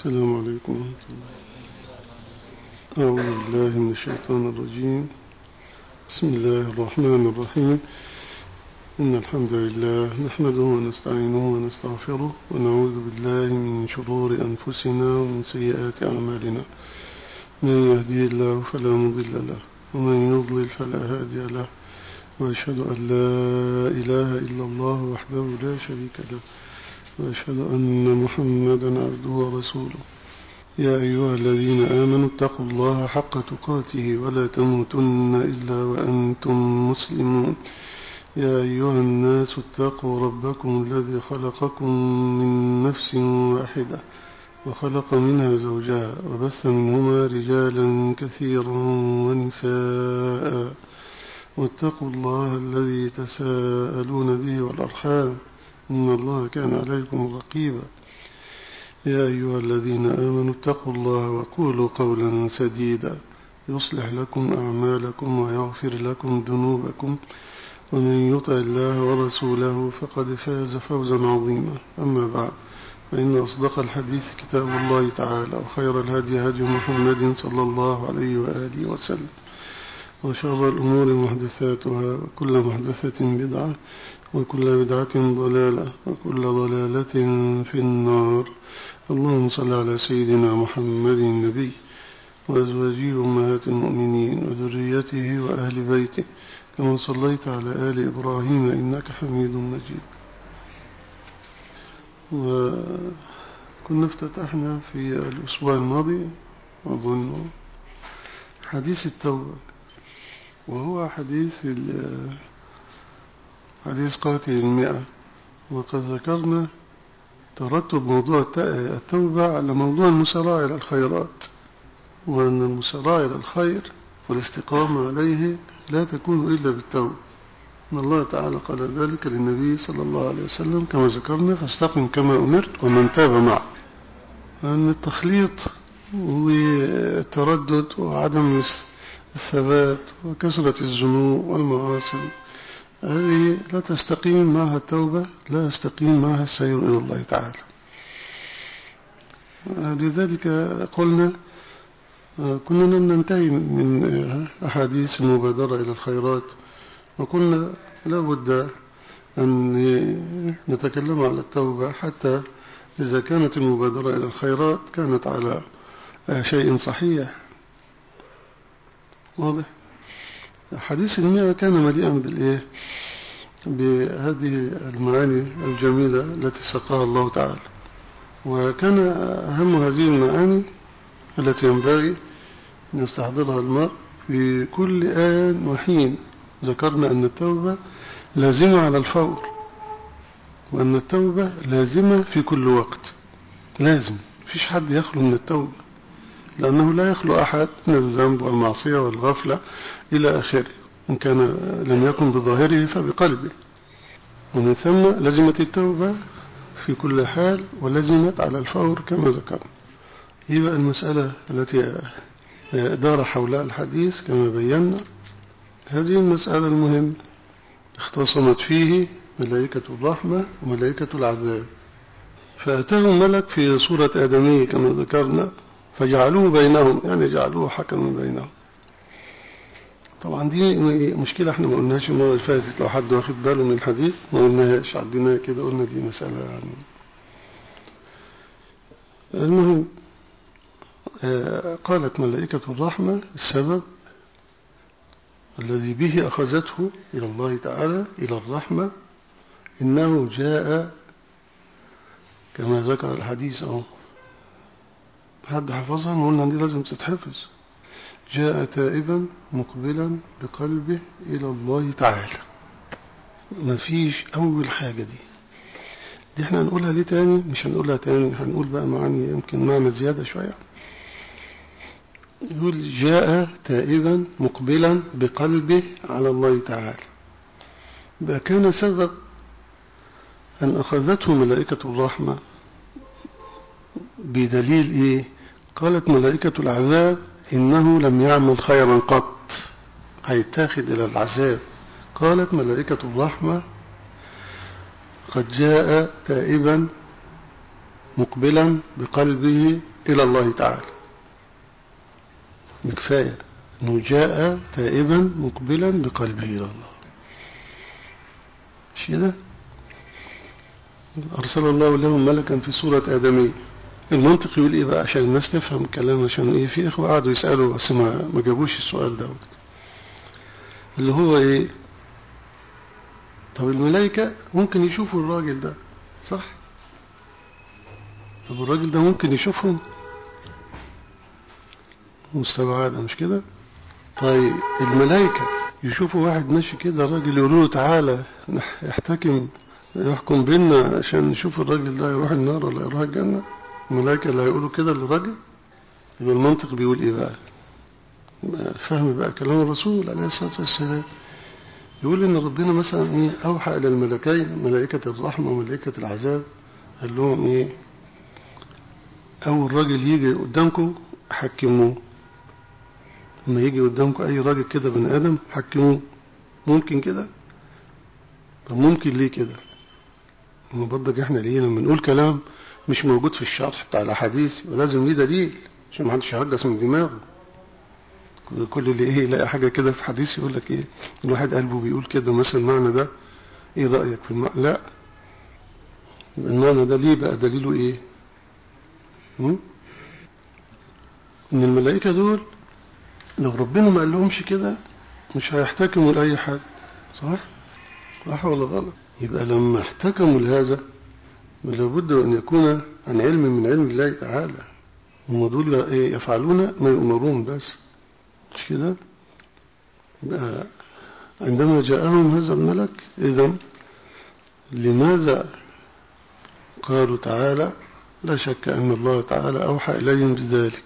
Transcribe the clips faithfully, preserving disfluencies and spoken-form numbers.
السلام عليكم ورحمة الله. أعوذ بالله من الشيطان الرجيم. بسم الله الرحمن الرحيم. إن الحمد لله نحمده ونستعينه ونستغفره ونعوذ بالله من شرور أنفسنا ومن سيئات أعمالنا. من يهديه الله فلا مضل له ومن يضلل فلا هادي له، وأشهد أن لا إله إلا الله وحده لا شريك له، وأشهد أن محمدا عبده ورسوله. يا أيها الذين آمنوا اتقوا الله حق تقاته ولا تموتن إلا وأنتم مسلمون. يا أيها الناس اتقوا ربكم الذي خلقكم من نفس واحدة وخلق منها زوجها وبث منهما رجالا كثيرا ونساء، واتقوا الله الذي تساءلون به والأرحام إن الله كان عليكم رقيبا. يا أيها الذين آمنوا اتقوا الله وقولوا قولا سديدا يصلح لكم أعمالكم ويغفر لكم ذنوبكم، ومن يطع الله ورسوله فقد فاز فوزا عظيما. أما بعد، فإن أصدق الحديث كتاب الله تعالى، وخير الهدي هدي محمد صلى الله عليه وآله وسلم، وشر الأمور محدثاتها، وكل محدثة بدعة، وكل بدعة ضلالة، وكل ضلالة في النار. اللهم صل على سيدنا محمد النبي وأزواجه أمهات المؤمنين وذريته وأهل بيته كما صليت على آل إبراهيم إنك حميد مجيد. وكنا افتتحنا في الأسبوع الماضي أظن حديث التوبة، وهو حديث حديث قاتل المئة. وقد ذكرنا ترتب موضوع التوبة على موضوع المسارعة إلى الخيرات، وأن المسارعة إلى الخير والاستقامة عليه لا تكون إلا بالتوبة. إن الله تعالى قال ذلك للنبي صلى الله عليه وسلم كما ذكرنا: فاستقم كما أمرت ومن تاب معك. أن التخليط والتردد وعدم الثبات وكثرة الذنوب والمعاصي هذه لا تستقيم معها التوبة، لا يستقيم معها السير إلى الله تعالى. لذلك قلنا كنا ننتهي من أحاديث المبادرة إلى الخيرات، وقلنا لا بد أن نتكلم على التوبة، حتى إذا كانت المبادرة إلى الخيرات كانت على شيء صحيح واضح. حديث المئة كان مليئا بالإيه؟ بهذه المعاني الجميلة التي سقاها الله تعالى. وكان أهم هذه المعاني التي ينبغي أن يستحضرها المرء في كل آن وحين. ذكرنا أن التوبة لازمة على الفور، وأن التوبة لازمة في كل وقت، لازم. فيش حد يخلو من التوبة، لأنه لا يخلو أحد من الذنب والمعصية والغفلة إلى آخره، إن كان لم يكن بظاهره فبقلبه. ومن ثم لزمت التوبة في كل حال، ولزمت على الفور كما ذكرنا. يبقى المسألة التي دار حولها الحديث كما بينا، هذه المسألة المهمة اختصمت فيه ملائكة الرحمة وملائكة العذاب. فأتاهم ملك في صورة آدمية كما ذكرنا، فجعلوه بينهم، يعني جعلوه حكما بينهم. طبعا دي مشكلة احنا ما قلناش المرة اللي فاتت، لو حد واخد باله من الحديث ما قلناهاش، عديناها كده، قلنا دي مسألة يعني. المهم قالت ملائكة الرحمة السبب الذي به أخذته إلى الله تعالى إلى الرحمة، إنه جاء كما ذكر الحديث. أهو حد حفظها؟ ما قلنا دي لازم تتحفظ. جاء تائبا مقبلا بقلبه إلى الله تعالى. ما فيش أول حاجة دي دي احنا هنقولها ليه تاني؟ مش هنقولها تاني، هنقول بقى معاني يمكن معنى زيادة شوية. يقول جاء تائبا مقبلا بقلبه على الله تعالى. بقى كان سبب أن أخذته ملائكة الرحمة بدليل إيه؟ قالت ملائكة العذاب إنه لم يعمل خيرا قط، هيتاخد إلى العذاب. قالت ملائكة الرحمة قد جاء تائبا مقبلا بقلبه إلى الله تعالى، بكفاية أنه جاء تائبا مقبلا بقلبه إلى الله. مش كده؟ أرسل الله لهم ملكا في صورة آدمي. المنطق يقول إيه بقى عشان الناس تفهم الكلام؟ عشان إيه؟ في إخوة قعدوا يسألوا بس ما ما جابوش السؤال ده، اللي هو إيه؟ طب الملائكة ممكن يشوفوا الراجل ده صح؟ طب الراجل ده ممكن يشوفهم؟ مستبعدة مش كده؟ طيب الملائكة يشوفوا واحد ماشي كده راجل يقولوا له تعالى يحتكم يحكم بيننا عشان نشوف الراجل ده يروح النار ولا يروح الجنة؟ الملائكة اللي هيقولوا كده للراجل؟ يبقى المنطق بيقول ايه بقى؟ فهم بقى كلام الرسول عليه الصلاة والسلام، يقول ان ربنا مثلا ايه اوحى الى الملكين ملائكة الرحمة وملائكة العذاب، قال لهم ايه؟ اول راجل يجي قدامكم حكموه، لما يجي قدامكم اي راجل كده بني ادم حكموه. ممكن كده؟ طب ممكن ليه كده؟ برضك احنا ليه لما نقول كلام مش موجود في الشرح بتاع الاحاديث ولازم ليه دليل عشان ما حدش يهجس من دماغه. كل اللي ايه يلاقي حاجه كده في حديث يقول لك ايه الواحد قلبه بيقول كده مثلا المعنى ده، ايه رايك في المعنى؟ لا، المعنى ده ليه بقى دليله ايه؟ م? ان الملائكه دول لو ربنا ما قال لهمش كده مش هيحتكموا لاي حد، صح صح ولا غلط؟ يبقى لما احتكموا لهذا لابد ان يكون عن علم من علم الله تعالى، هم دول ايه يفعلون ما يؤمرون بس، مش كده؟ يبقى عندما جاءهم هذا الملك إذن لماذا قالوا تعالى؟ لا شك أن الله تعالى أوحى إليهم بذلك،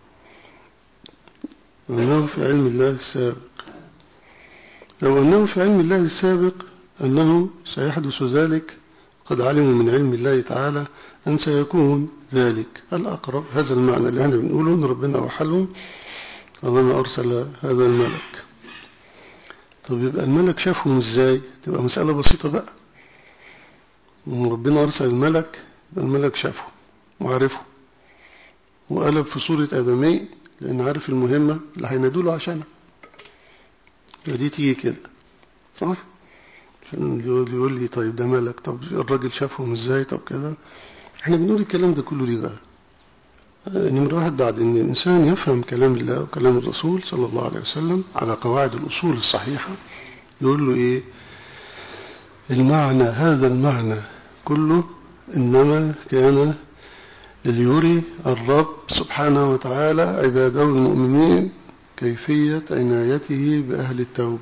وأنه في علم الله السابق. لو أنه في علم الله السابق أنه سيحدث ذلك قد علموا من علم الله تعالى أن سيكون ذلك الأقرب. هذا المعنى اللي احنا بنقوله أن ربنا أوحى لهم ربنا أرسل هذا الملك. طب يبقى الملك شافهم ازاي؟ تبقى مسألة بسيطة بقى، ربنا أرسل الملك يبقى الملك شافه وعرفه وقلب في صورة آدمي لأن عارف المهمة اللي هينادوله عشانها، ودي تيجي كده صح؟ عشان يقول لي طيب ده ملك، طب الراجل شافهم ازاي؟ طب كده احنا بنقول الكلام ده كله ليه بقى؟ نمرة واحد بعد ان الانسان يفهم كلام الله وكلام الرسول صلى الله عليه وسلم على قواعد الأصول الصحيحة، يقول له ايه المعنى؟ هذا المعنى كله إنما كان ليري الرب سبحانه وتعالى عباده المؤمنين كيفية عنايته بأهل التوبة.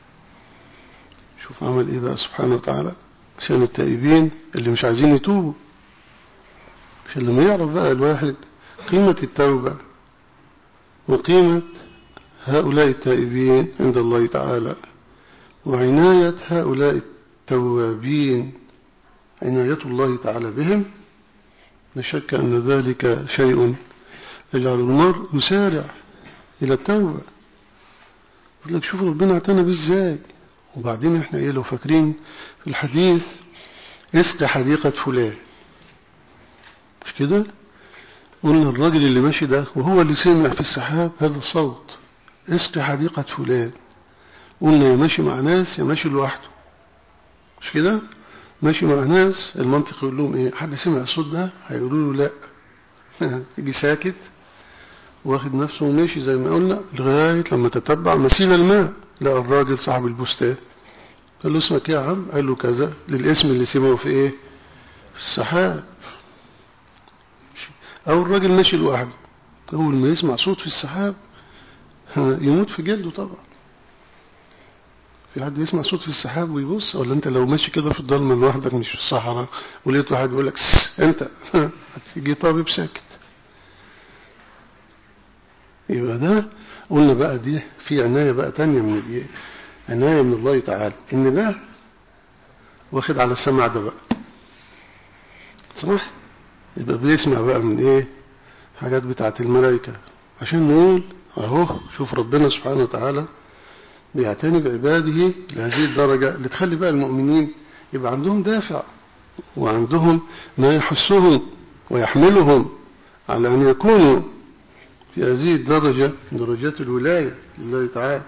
شوف عمل ايه بقى سبحانه وتعالى عشان التائبين اللي مش عايزين يتوبوا، عشان لما يعرف بقى الواحد قيمة التوبة وقيمة هؤلاء التائبين عند الله تعالى وعناية هؤلاء التوابين عناية الله تعالى بهم، لا شك أن ذلك شيء يجعل المرء يسارع إلى التوبة. يقول لك شوف ربنا اعتنى بيه ازاي. وبعدين احنا ايه لو فاكرين في الحديث اسقي حديقة فلان، مش كده؟ قلنا الراجل اللي ماشي ده وهو اللي سمع في السحاب هذا الصوت اسقي حديقة فلان، قلنا يا ماشي مع ناس يا ماشي لوحده، مش كده؟ ماشي مع ناس المنطق يقول لهم ايه؟ حد سمع الصوت ده؟ هيقولوا له لا يجي ساكت واخد نفسه وماشي زي ما قلنا لغاية لما تتبع مسيل الماء، لا الراجل صاحب البستان قال له اسمك يا عم؟ قال له كذا للاسم اللي سمعه في ايه؟ في السحاب. او الراجل ماشي لوحده اول ما يسمع صوت في السحاب يموت في جلده طبعا. في حد يسمع صوت في السحاب ويبص؟ ولا انت لو ماشي كده في الضلمه لوحدك مش في الصحراء ولقيت واحد يقول لك انت هتيجي طبيب ساكت؟ يبقى ده قلنا بقى دي في عناية بقى تانية من دي، عناية من الله تعالى ان ده واخد على السمع ده بقى صح؟ يبقى بيسمع بقى من ايه؟ حاجات بتاعت الملائكة عشان نقول اهو شوف ربنا سبحانه وتعالى بيعتني بعباده لهذه الدرجة اللي تخلي بقى المؤمنين يبقى عندهم دافع وعندهم ما يحسهم ويحملهم على أن يكونوا في هذه الدرجة درجات الولاية لله تعالى.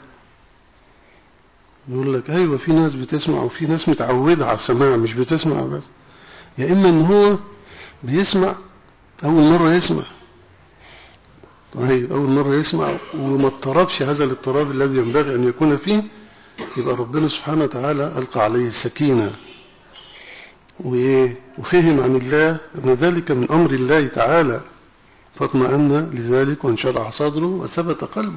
يقول لك أيوة في ناس بتسمع وفي ناس متعودة على السماع مش بتسمع بس، يا إما أن هو بيسمع أول مرة يسمع، طيب أول مرة يسمع وما اضطربش هذا الاضطراب الذي ينبغي أن يكون فيه، يبقى ربنا سبحانه وتعالى ألقى عليه السكينة وفهم عن الله أن ذلك من أمر الله تعالى، فاطمأن لذلك وانشرح صدره وثبت قلبه،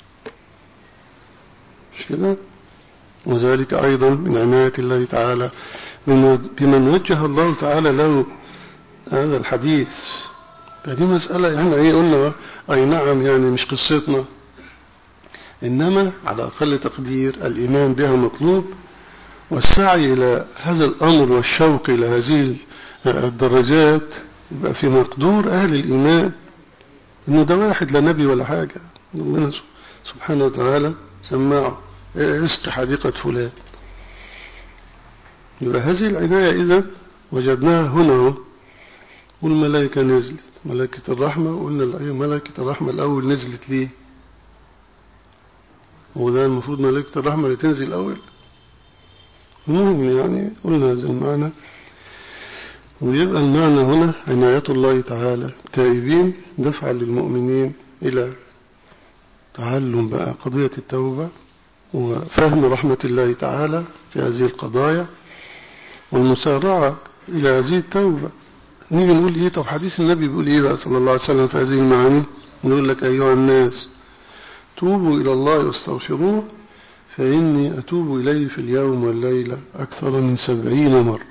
مش كده؟ وذلك أيضا من عناية الله تعالى بمن وجه الله تعالى له هذا الحديث. هذه مسألة يعني ايه قلنا أي نعم يعني مش قصتنا، إنما على أقل تقدير الإيمان بها مطلوب، والسعي إلى هذا الأمر والشوق إلى هذه الدرجات يبقى في مقدور أهل الإيمان، إنه ده واحد لا نبي ولا حاجة، ربنا سبحانه وتعالى سمعه اسق حديقة فلان. يبقى هذه العناية إذا وجدناها هنا، والملائكة نزلت ملائكة الرحمة، وقلنا الآية ملائكة الرحمة الأول نزلت ليه؟ وده المفروض ملائكة الرحمة اللي تنزل الأول، المهم يعني قلنا هذا المعنى. ويبقى المعنى هنا عناية الله تعالى تائبين دفعا للمؤمنين إلى تعلم بقى قضية التوبة وفهم رحمة الله تعالى في هذه القضايا والمسارعة إلى هذه التوبة. نيجي نقول إيه؟ طب حديث النبي بيقول إيه بقى صلى الله عليه وسلم في هذه المعاني؟ نقول لك أيها الناس توبوا إلى الله واستغفروه فإني أتوب إليه في اليوم والليلة أكثر من سبعين مرة.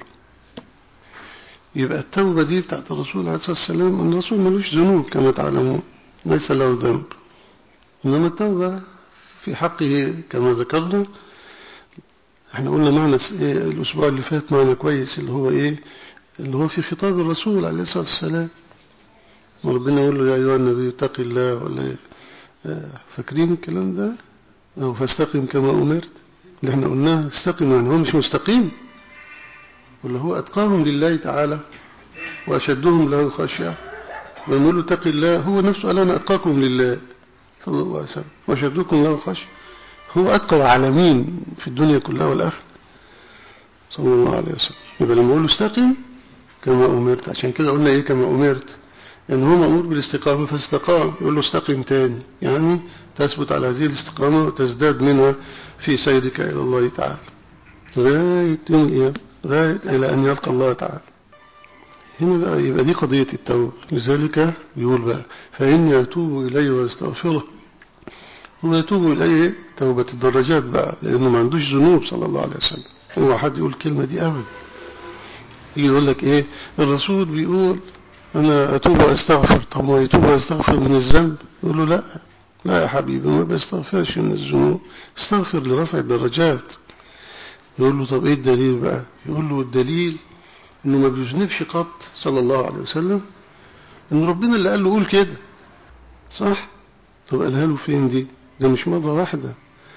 يبقى التوبة دي بتاعت الرسول عليه الصلاة والسلام، أن الرسول ملوش ذنوب كما تعلمون، ليس له ذنب، إنما التوبة في حقه كما ذكرنا. احنا قلنا معنى الأسبوع اللي فات معنى كويس اللي هو إيه؟ اللي هو في خطاب الرسول عليه الصلاة والسلام، وربنا يقول له يا أيها النبي اتق الله، ولا فاكرين الكلام ده؟ أو فاستقم كما أمرت اللي احنا قلناه، استقم يعني هو مش مستقيم، ولا هو أتقاهم لله تعالى وأشدهم له خشية. لما يقول له اتق الله هو نفسه قال أنا أتقاكم لله صلى الله عليه وسلم وأشدكم له خشية، هو أتقى العالمين في الدنيا كلها والآخرة صلى الله عليه وسلم. يبقى لما يقول له استقم كما أمرت، عشان كده قلنا إيه كما أمرت؟ يعني هو مأمور بالاستقامة فاستقام، يقول له استقم تاني، يعني تثبت على هذه الاستقامة وتزداد منها في سيرك إلى الله تعالى لغاية يوم القيامة، لغاية إلى أن يلقى الله تعالى. هنا بقى يبقى دي قضية التوبة. لذلك يقول بقى فإني أتوب إليه واستغفره، هو يتوب إليه توبة الدرجات بقى، لأنه ما عندوش ذنوب صلى الله عليه وسلم. هو حد يقول الكلمة دي أبدا، يجي يقول لك إيه الرسول بيقول أنا أتوب وأستغفر، طب ما يتوب وأستغفر من الذنب؟ يقول له لا لا يا حبيبي ما بيستغفرش من الذنوب، استغفر لرفع الدرجات. يقول له طب إيه الدليل بقى؟ يقول له الدليل إنه ما بيذنبش قط صلى الله عليه وسلم، إن ربنا اللي قال له قول كده، صح؟ طب قالها له فين دي؟ ده مش مرة واحدة،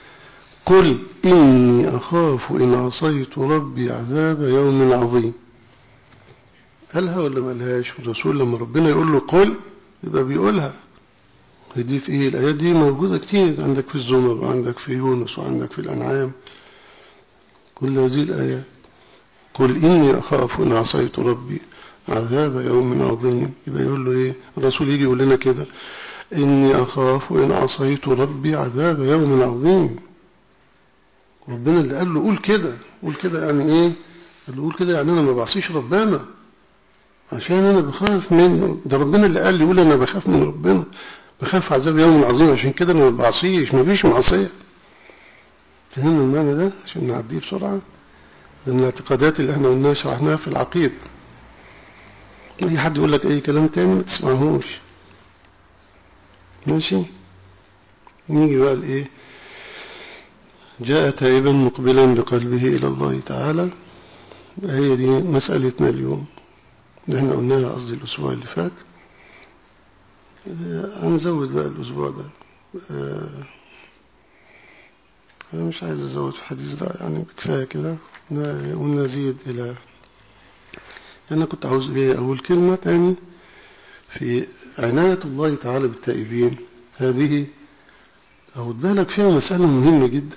قل إني أخاف إن عصيت ربي عذاب يوم عظيم. قالها ولا ما قالهاش؟ الرسول لما ربنا يقول له قل يبقى بيقولها. دي في إيه؟ الآيات دي موجودة كتير، عندك في الزمر وعندك في يونس وعندك في الأنعام، كل هذه الآيات. قل إني أخاف إن عصيت ربي عذاب يوم عظيم، يبقى يقول له إيه؟ الرسول يجي يقول لنا كده إني أخاف إن عصيت ربي عذاب يوم عظيم. ربنا اللي قال له قول كده، قول كده يعني إيه؟ اللي قول كده يعني أنا ما بعصيش ربنا عشان أنا بخاف منه، ده ربنا اللي قال لي يقول أنا بخاف من ربنا، بخاف عذاب يوم عظيم، عشان كده أنا ما بعصيش، ما فيش معصية. فهمنا المعنى ده عشان نعديه بسرعة؟ ده من الاعتقادات اللي احنا قلناها شرحناها في العقيدة. أي حد يقول لك أي كلام تاني ما تسمعهوش، ماشي؟ نيجي بقى لإيه؟ جاء تائبا مقبلا بقلبه إلى الله تعالى، هي دي مسألتنا اليوم اللي احنا قلناها، قصدي الأسبوع اللي فات. هنزود بقى الأسبوع ده، أنا مش عايز أزود في الحديث ده يعني كفاية كده، ونزيد إلى، أنا كنت عاوز إيه أول كلمة تاني في عناية الله تعالى بالتائبين هذه أخد بالك فيها مسألة مهمة جدا،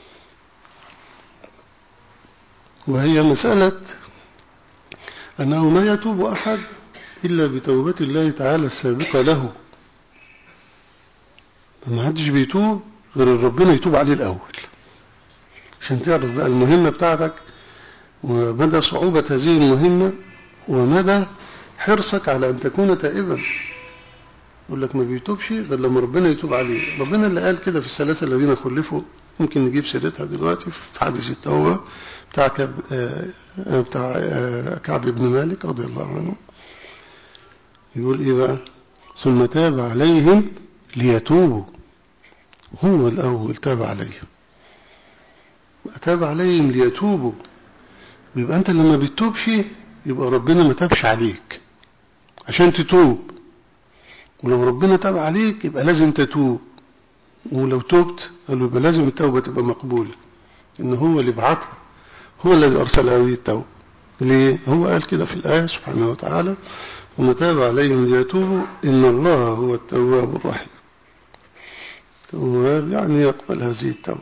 وهي مسألة أنه ما يتوب أحد إلا بتوبة الله تعالى السابقة له. ما حدش بيتوب غير ربنا يتوب عليه الأول، عشان تعرف بقى المهمة بتاعتك ومدى صعوبة هذه المهمة ومدى حرصك على أن تكون تائبا. يقول لك ما بيتوبش غير لما ربنا يتوب عليه. ربنا اللي قال كده في الثلاثة الذين خلفوا، ممكن نجيب سيرتها دلوقتي في حديث التوبة بتاع كعب, بتاع كعب بن مالك رضي الله عنه. يقول إيه بقى؟ ثم تاب عليهم ليتوبوا. هو الأول تاب عليهم، تاب عليهم ليتوبوا. يبقى أنت لما بتتوبش يبقى ربنا ما تابش عليك عشان تتوب، ولو ربنا تاب عليك يبقى لازم تتوب، ولو توبت قالوا يبقى لازم التوبة تبقى مقبولة، إن هو اللي بعتها، هو الذي أرسل هذه التوبة. ليه؟ هو قال كده في الآية سبحانه وتعالى وما تاب عليهم ليتوبوا إن الله هو التواب الرحيم. التواب يعني يقبل هذه التوبة.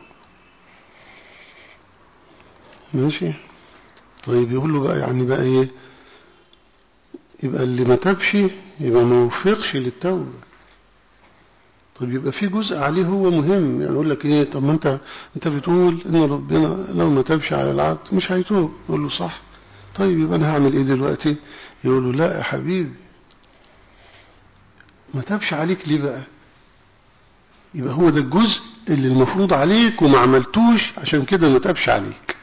ماشي. طيب يقول له بقى يعني بقى إيه؟ يبقى اللي ما تابش يبقى ما وفقش للتوبة. طيب يبقى في جزء عليه هو مهم، يعني يقول لك ايه؟ طب ما انت انت بتقول ان ربنا لو ما تابش على العبد مش هيتوب. يقول له صح. طيب يبقى انا هعمل ايه دلوقتي؟ يقول له لا يا حبيبي، ما تابش عليك ليه بقى؟ يبقى هو ده الجزء اللي المفروض عليك وما عملتوش، عشان كده ما تابش عليك.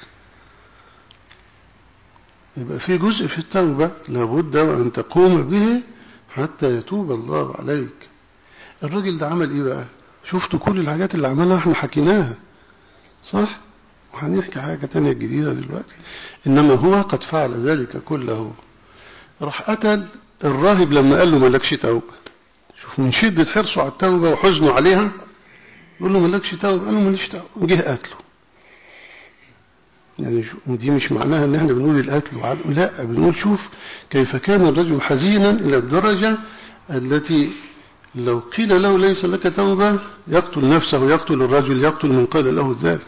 يبقى في جزء في التوبة لابد وأن تقوم به حتى يتوب الله عليك. الراجل ده عمل ايه بقى؟ شفتوا كل الحاجات اللي عملها احنا حكيناها صح؟ وهنحكي حاجة تانية جديدة دلوقتي. إنما هو قد فعل ذلك كله. راح قتل الراهب لما قال له ملكش توبة. شوف من شدة حرصه على التوبة وحزنه عليها، يقول له ملكش توبة، قال له ماليش توبة، وجه قتله. يعني دي مش معناها ان احنا بنقول القتل وعدم، لا، بنقول شوف كيف كان الرجل حزينا إلى الدرجة التي لو قيل له ليس لك توبة يقتل نفسه، يقتل الرجل، يقتل من قال له ذلك.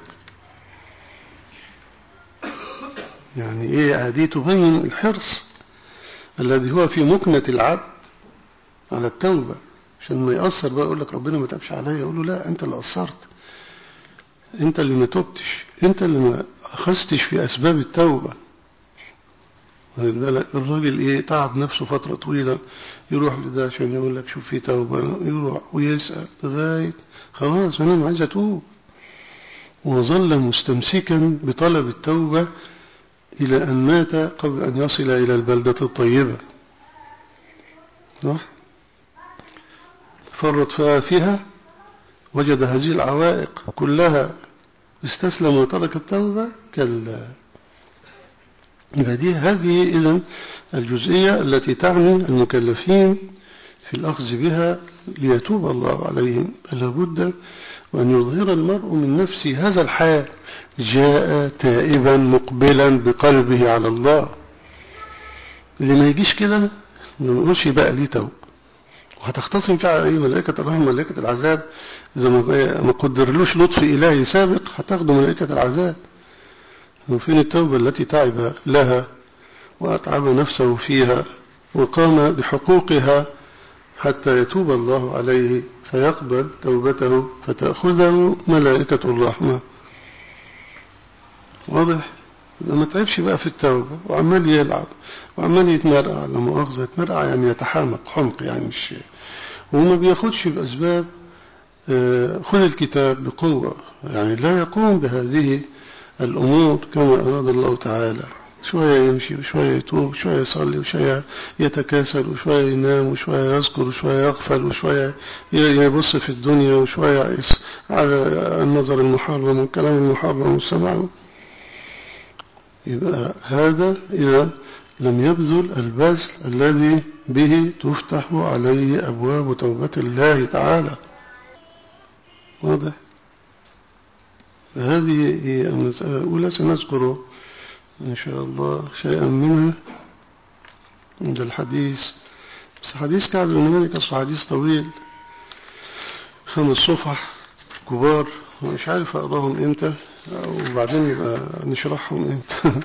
يعني ايه؟ هذه تبين الحرص الذي هو في مكنة العبد على التوبة، عشان ما يأثر بقى يقول لك ربنا ما تابش عليا. يقول له لا، انت اللي قصرت، انت اللي ما توبتش، انت اللي ما اخذتش في اسباب التوبة. الراجل ايه؟ تعب نفسه فترة طويلة، يروح لده عشان يقول لك شوف في توبة، يروح ويسأل لغاية خلاص انا عايز اتوب، وظل مستمسكا بطلب التوبة إلى أن مات قبل أن يصل إلى البلدة الطيبة. فرط فيها، وجد هذه العوائق كلها، استسلم وترك التوبة. كلا. يبقى دي هذه إذن الجزئية التي تعني المكلفين في الأخذ بها ليتوب الله عليهم. لابد وأن يظهر المرء من نفسه هذا الحال، جاء تائبا مقبلا بقلبه على الله. اللي ما يجيش كده ما نقولش بقى ليه توب، وهتختصم فيها ايه؟ ملائكة الرحمة ملائكة العذاب. إذا ما قدرلوش لطف إلهي سابق هتاخده ملائكة العذاب. وفين التوبة التي تعب لها وأتعب نفسه فيها وقام بحقوقها حتى يتوب الله عليه فيقبل توبته فتأخذه ملائكة الرحمة؟ واضح؟ ما تعبش بقى في التوبة وعمال يلعب وعمال يتمرقع، لما مؤاخذة يتمرقع يعني يتحامق حمق، يعني مش وما بياخدش بأسباب. خذ الكتاب بقوة، يعني لا يقوم بهذه الأمور كما أراد الله تعالى. شوية يمشي وشوية يتوب وشوية يصلي وشوية يتكاسل وشوية ينام وشوية يذكر وشوية يغفل وشوية يبص في الدنيا وشوية يعيس على النظر المحرم والكلام المحرم والسمع. يبقى هذا إذا لم يبذل البذل الذي به تفتح عليه أبواب توبة الله تعالى. واضح؟ هذه هي المسألة الأولى، سنذكر إن شاء الله شيئا منها عند الحديث بس حديث كعب بن مالك أصله حديث طويل، خمس صفح كبار، مش عارف أقراهم إمتى وبعدين نبقى نشرحهم إمتى.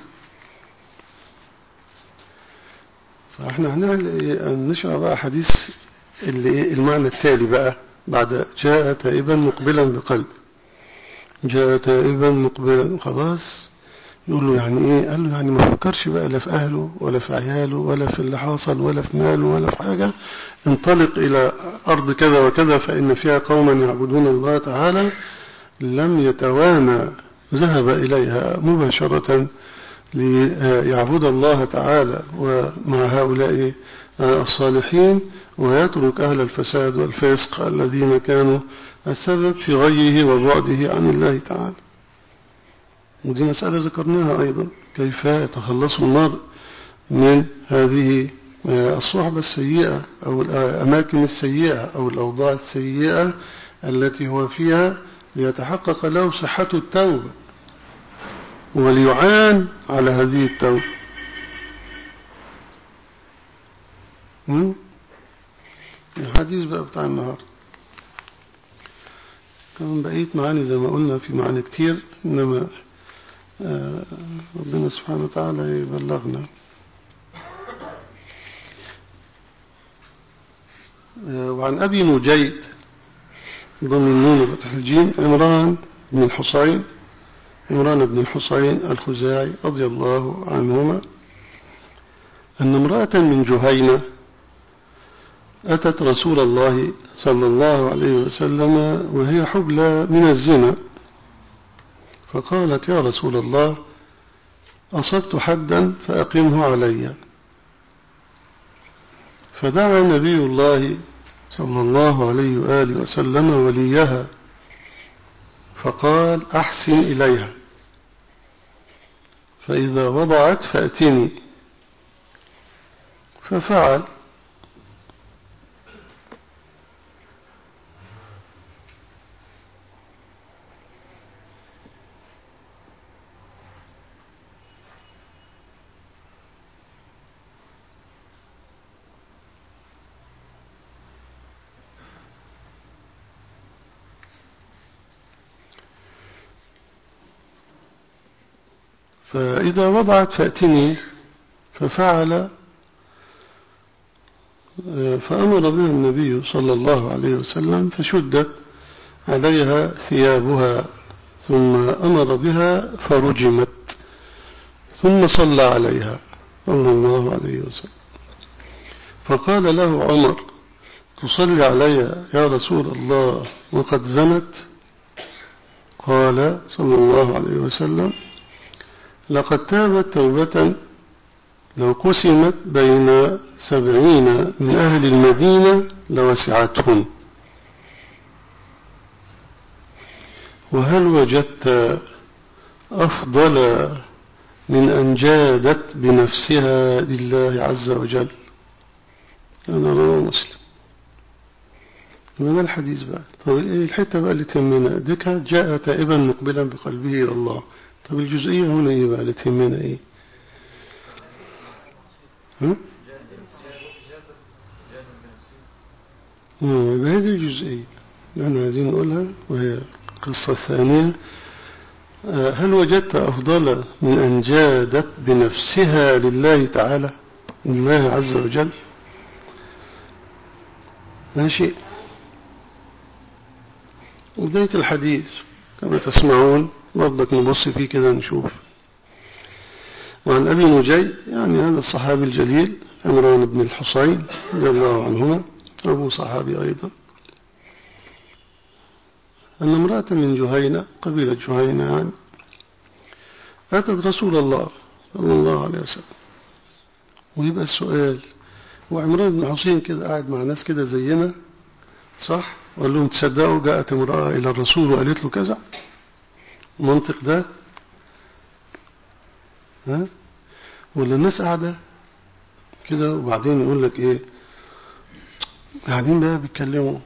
فإحنا هنعمل إيه؟ نشرح بقى حديث اللي إيه المعنى التالي بقى بعد جاء تائبا مقبلا بقلب. جاء تائبا مقبلا، خلاص يقول له يعني إيه؟ قال له يعني ما فكرش بقى لا في أهله ولا في عياله ولا في اللي حاصل ولا في ماله ولا في حاجة. انطلق إلى أرض كذا وكذا فإن فيها قوما يعبدون الله تعالى. لم يتوانى، ذهب إليها مباشرة ليعبد الله تعالى ومع هؤلاء الصالحين، ويترك أهل الفساد والفسق الذين كانوا السبب في غيه وبعده عن الله تعالى. ودي مسألة ذكرناها أيضا، كيف يتخلص المرء من هذه الصحبة السيئة أو الأماكن السيئة أو الأوضاع السيئة التي هو فيها، ليتحقق له صحة التوبة وليعان على هذه التوبة. الحديث بقى بتاع النهاردة كمان بقيت معاني زي ما قلنا، في معاني كتير، إنما ربنا سبحانه وتعالى يبلغنا. وعن أبي نجيد ضمن النون وفتح الجيم عمران بن الحصين عمران بن الحصين الخزاعي رضي الله عنهما أن امرأة من جهينة أتت رسول الله صلى الله عليه وسلم وهي حبلى من الزنا، فقالت يا رسول الله أصبت حدا فأقمه علي. فدعا نبي الله صلى الله عليه وآله وسلم وليها فقال أحسن إليها، فإذا وضعت فأتني، ففعل. فإذا وضعت فأتني، ففعل. فأمر بها النبي صلى الله عليه وسلم فشدت عليها ثيابها، ثم أمر بها فرجمت، ثم صلى عليها صلى الله عليه وسلم. فقال له عمر تصلي علي يا رسول الله وقد زنت؟ قال صلى الله عليه وسلم لقد تابت توبة لو قسمت بين سبعين من أهل المدينة لوسعتهم. وهل وجدت أفضل من أن جادت بنفسها لله عز وجل؟ أنا رواه مسلم. وهذا الحديث بقى. طب الحتة بقى اللي تهمنا ديك جاء تائبا مقبلا بقلبه إلى الله. طب الجزئية هنا إيه بقى اللي تهمنا إيه؟ ها؟ بهذه الجزئية نحن عايزين نقولها، وهي القصة الثانية. هل وجدت أفضل من أن جادت بنفسها لله تعالى، لله عز وجل؟ ماشي. بداية الحديث كما تسمعون برضك نبص فيه كده نشوف. وعن أبي نجيد، يعني هذا الصحابي الجليل عمران بن الحصين رضي الله عنهما، أبو صحابي أيضا، أن امرأة من جهينة، قبيلة جهينة يعني، أتت رسول الله صلى الله عليه وسلم. ويبقى السؤال، وعمران بن الحصين كده قاعد مع ناس كده زينا صح، وقال لهم تصدقوا جاءت امرأة إلى الرسول وقالت له كذا؟ منطق ده؟ ها؟ ولا الناس قاعدة كده وبعدين يقول لك ايه، قاعدين بقى بيتكلموا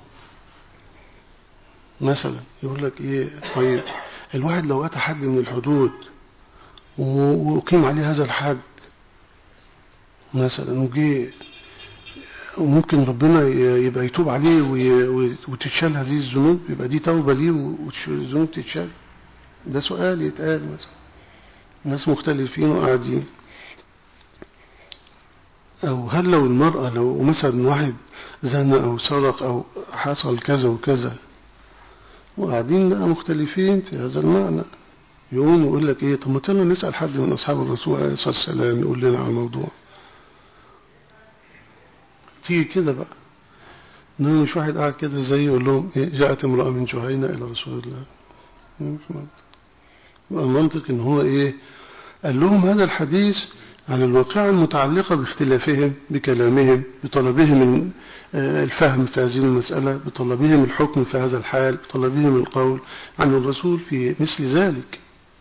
مثلا، يقول لك ايه، طيب الواحد لو أتى حد من الحدود وقيم عليه هذا الحد مثلا، وجي وممكن ربنا يبقى يتوب عليه وتتشال هذه الذنوب، يبقى دي توبة ليه والذنوب تتشال؟ ده سؤال يتقال مثلا، ناس مختلفين وقاعدين. أو هل لو المرأة لو مثلا واحد زنى أو سرق أو حصل كذا وكذا وقاعدين بقى مختلفين في هذا المعنى، يقوم يقول لك إيه، طب ما يلا نسأل حد من أصحاب الرسول عليه الصلاة والسلام يقول لنا على الموضوع. تيجي كده بقى، إنما مش واحد قاعد كده زي يقول لهم إيه، جاءت امرأة من جهينة إلى رسول الله. المنطق إن هو إيه، قال لهم هذا الحديث عن الواقعة المتعلقة باختلافهم بكلامهم، بطلبهم الفهم في هذه المسألة، بطلبهم الحكم في هذا الحال، بطلبهم القول عن الرسول في مثل ذلك.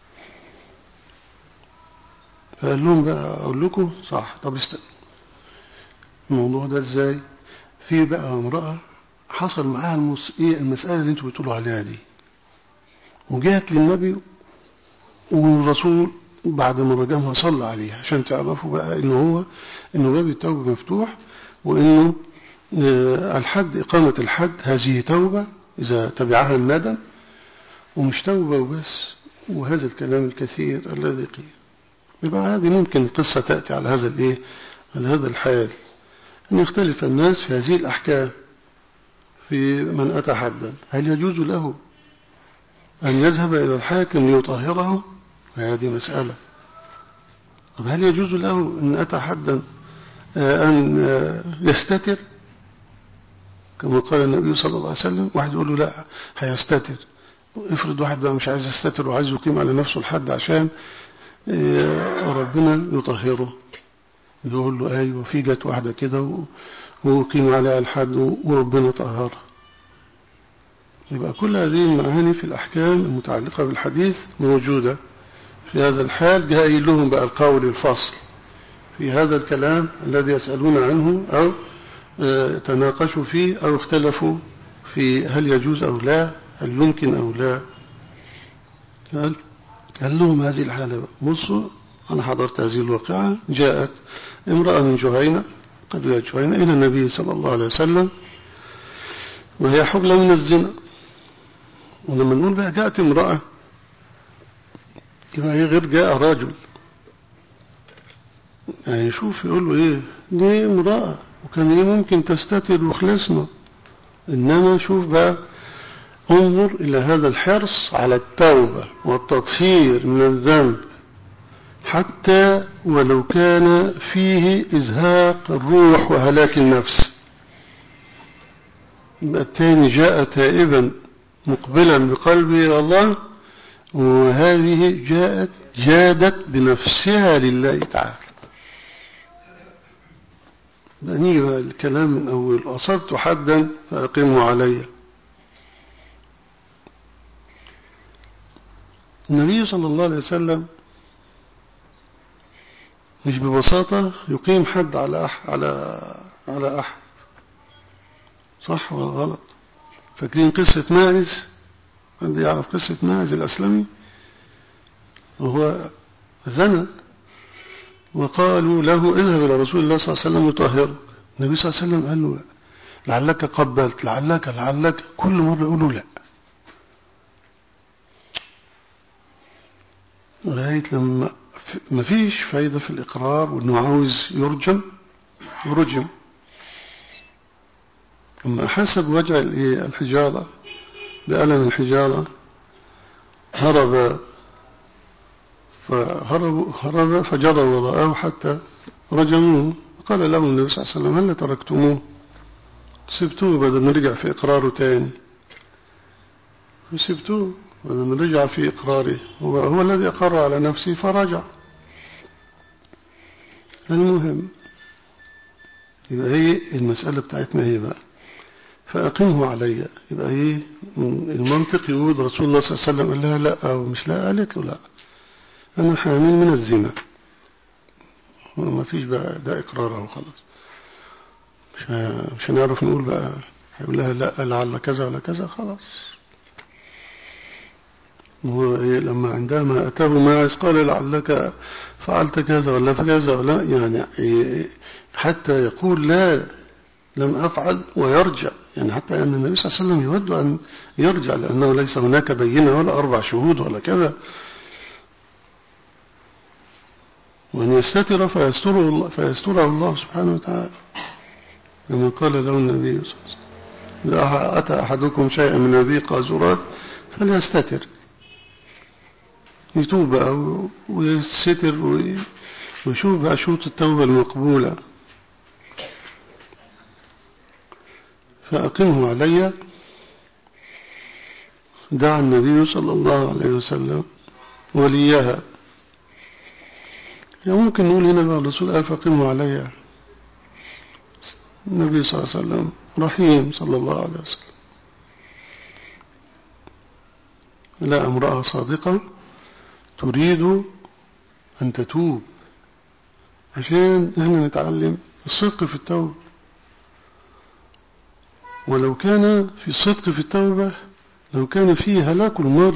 فقال لهم بقى أقول لكم صح، طب استنى الموضوع ده إزاي؟ في بقى امرأة حصل معاها المس... إيه المسألة اللي انتوا بتقولوا عليها دي، وجاءت للنبي والرسول بعد ما رجمها صلى عليها، عشان تعرفوا بقى إنه هو إنه باب التوبة مفتوح، وإنه الحد إقامة الحد هذه توبة إذا تبعها الندم، ومش توبة وبس، وهذا الكلام الكثير الذي قيل. يبقى هذه ممكن القصة تأتي على هذا الإيه، على هذا الحال، أن يختلف الناس في هذه الأحكام. في من أتى حدا، هل يجوز له أن يذهب إلى الحاكم ليطهره؟ هذه مسألة. طب هل يجوز له أن أتى حدا أن يستتر كما قال النبي صلى الله عليه وسلم؟ واحد يقول له لا هيستتر. افرض واحد بقى مش عايز يستتر وعايز يقيم على نفسه الحد عشان ربنا يطهره، يقول له أيوة في جت واحدة كده وقيم عليها الحد وربنا طهرها. يبقى كل هذه المعاني في الأحكام المتعلقة بالحديث موجودة. في هذا الحال جاء لهم بقى القول الفصل في هذا الكلام الذي يسألون عنه أو تناقشوا فيه أو اختلفوا في هل يجوز أو لا، هل يمكن أو لا. قال لهم هذه الحالة، بصوا أنا حضرت هذه الواقعة، جاءت امرأة من جهينة قبيلة جهينة إلى النبي صلى الله عليه وسلم وهي حبلى من الزنا. ولما نقول بقى جاءت امرأة يبقى هي غير جاء رجل، يعني شوف يقول له ايه دي امرأة وكان ايه ممكن تستتر وخلصنا. انما شوف بقى، انظر الى هذا الحرص على التوبة والتطهير من الذنب حتى ولو كان فيه ازهاق الروح وهلاك النفس. يبقى التاني جاء تائبا مقبلا بقلبه الى الله، وهذه جاءت جادت بنفسها لله تعالى. نيجي بقى الكلام من أول، أصبت حدا فأقيمه علي. النبي صلى الله عليه وسلم مش ببساطة يقيم حد على أح على على أحد، صح ولا غلط؟ فاكرين قصة ماعز؟ حد يعرف قصة ماعز الأسلمي؟ وهو زنى وقالوا له اذهب إلى رسول الله صلى الله عليه وسلم يطهرك. النبي صلى الله عليه وسلم قال له لا، لعلك قبلت، لعلك لعلك، كل مرة يقولوا لا، لغاية لما ما فيش فايدة في الإقرار وأنه عاوز يرجم ورجم. لما أحس بوجع الحجارة بألم الحجارة هرب فهرب هرب فجرى وراءه حتى رجموه. قال له النبي صلى الله عليه وسلم هل تركتموه؟ سبتوه بدل نرجع في إقراره تاني، وسبتوه بدل نرجع في إقراره، هو, هو الذي أقر على نفسه فرجع. المهم يبقى هي المسألة بتاعتنا هي بقى فأقمه علي. يبقى هي المنطق يقول رسول الله صلى الله عليه وسلم قال لها لا أو مش لا، قالت له لا أنا حامل من الزنا، وما فيش بقى ده إقراره وخلاص. مش مش هنعرف نقول بقى هيقول لها لا لعل كذا ولا كذا، خلاص. هو لما عندما أتاه ماعز قال لعلك فعلت كذا ولا كذا ولا، يعني حتى يقول لا لم أفعل ويرجع، يعني حتى أن النبي صلى الله عليه وسلم يود أن يرجع، لأنه ليس هناك بينة ولا أربع شهود ولا كذا، وأن يستتر فيستره الله, فيستره الله سبحانه وتعالى، كما قال له النبي صلى الله عليه وسلم: إذا أتى أحدكم شيئا من هذه القاذورات فليستتر، يتوب ويستتر ويشوف بقى شروط التوبة المقبولة. فأقمه علي، دعا النبي صلى الله عليه وسلم وليها. يعني ممكن نقول هنا بقى الرسول قال فأقمه علي، النبي صلى الله عليه وسلم رحيم صلى الله عليه وسلم. لا، امرأة صادقة تريد أن تتوب، عشان احنا نتعلم الصدق في التوبة. ولو كان في الصدق في التوبة لو كان فيه هلاك المرء،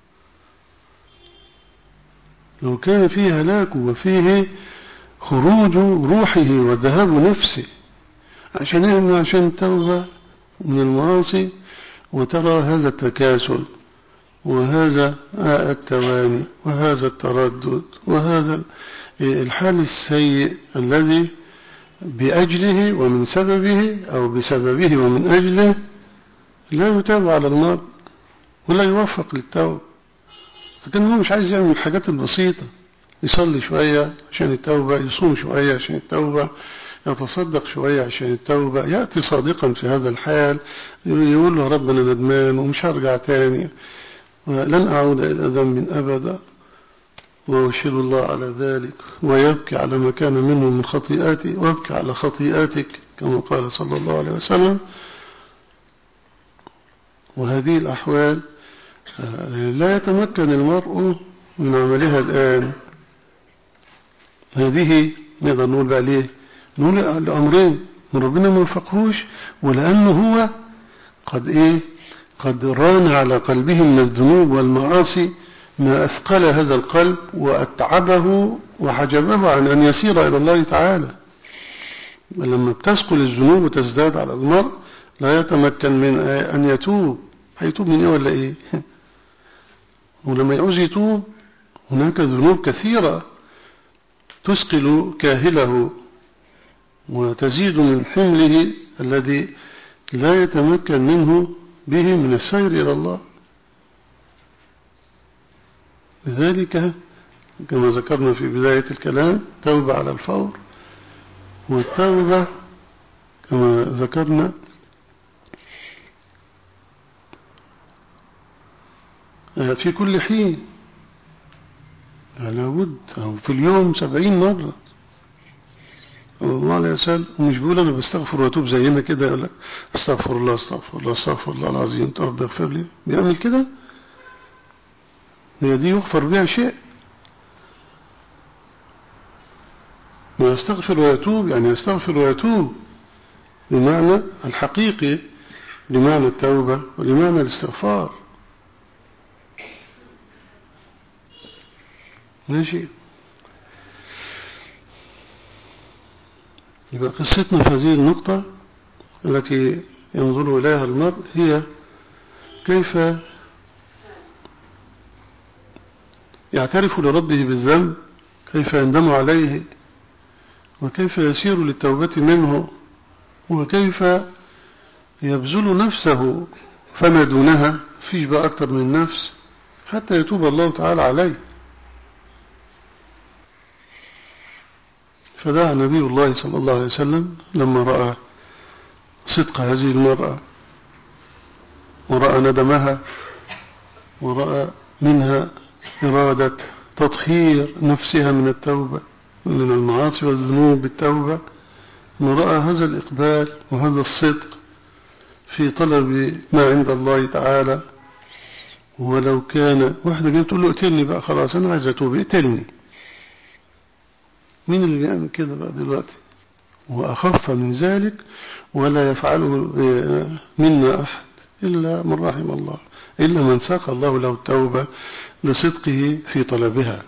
لو كان فيه هلاك وفيه خروج روحه وذهاب نفسه، عشان احنا عشان التوبة من المعاصي. وترى هذا التكاسل وهذا التواني وهذا التردد وهذا الحال السيء الذي بأجله ومن سببه أو بسببه ومن أجله لا يتاب على المرء ولا يوفق للتوبة. فكان هو مش عايز يعمل الحاجات البسيطة، يصلي شوية عشان التوبة، يصوم شوية عشان التوبة، يتصدق شوية عشان التوبة، يأتي صادقا في هذا الحال يقول له ربنا ندمان ومش هرجع تاني لن أعود إلى ذنب أبدا، وأشهد الله على ذلك، ويبكي على ما كان منه من خطيئاتي، ويبكي على خطيئاتك كما قال صلى الله عليه وسلم. وهذه الأحوال لا يتمكن المرء من عملها الآن. هذه نقدر نقول بقى ليه؟ نقول الأمرين من ربنا ما وفقهوش، ولأنه هو قد إيه قد ران على قلبه من الذنوب والمعاصي ما أثقل هذا القلب وأتعبه وحجبه عن أن يسير إلى الله تعالى. لما بتثقل الذنوب وتزداد على المرء لا يتمكن من أن يتوب. هيتوب من إيه ولا إيه؟ ولما يعوز يتوب هناك ذنوب كثيرة تثقل كاهله وتزيد من حمله الذي لا يتمكن منه به من السير إلى الله. لذلك كما ذكرنا في بداية الكلام توبة على الفور، والتوبة كما ذكرنا في كل حين، لابد أو في اليوم سبعين مرة الله لا يسأل. ومش بيقول أنا بستغفر وأتوب زينا كده، يقول لك استغفر الله استغفر الله استغفر الله العظيم رب اغفر لي، بيعمل كده؟ هي دي يغفر بها شيء؟ ويستغفر ويتوب يعني يستغفر ويتوب بمعنى الحقيقي لمعنى التوبة ولمعنى الاستغفار. ماشي. يبقى قصتنا في هذه النقطة التي ينظر إليها المرء هي كيف يعترف لربه بالذنب، كيف يندم عليه، وكيف يسير للتوبة منه، وكيف يبذل نفسه فما دونها، فيش بقى أكتر من نفس، حتى يتوب الله تعالى عليه. فدعا نبي الله صلى الله عليه وسلم لما رأى صدق هذه المرأة ورأى ندمها ورأى منها إرادة تطهير نفسها من التوبة من المعاصي والذنوب بالتوبة، ورأى هذا الإقبال وهذا الصدق في طلب ما عند الله تعالى. ولو كان واحدة جاية تقول له اقتلني بقى خلاص أنا عايز أتوب اقتلني، مين اللي بيعمل كده بقى دلوقتي؟ وأخف من ذلك ولا يفعله منا أحد إلا من رحم الله، إلا من ساق الله له التوبة لصدقه في طلبها.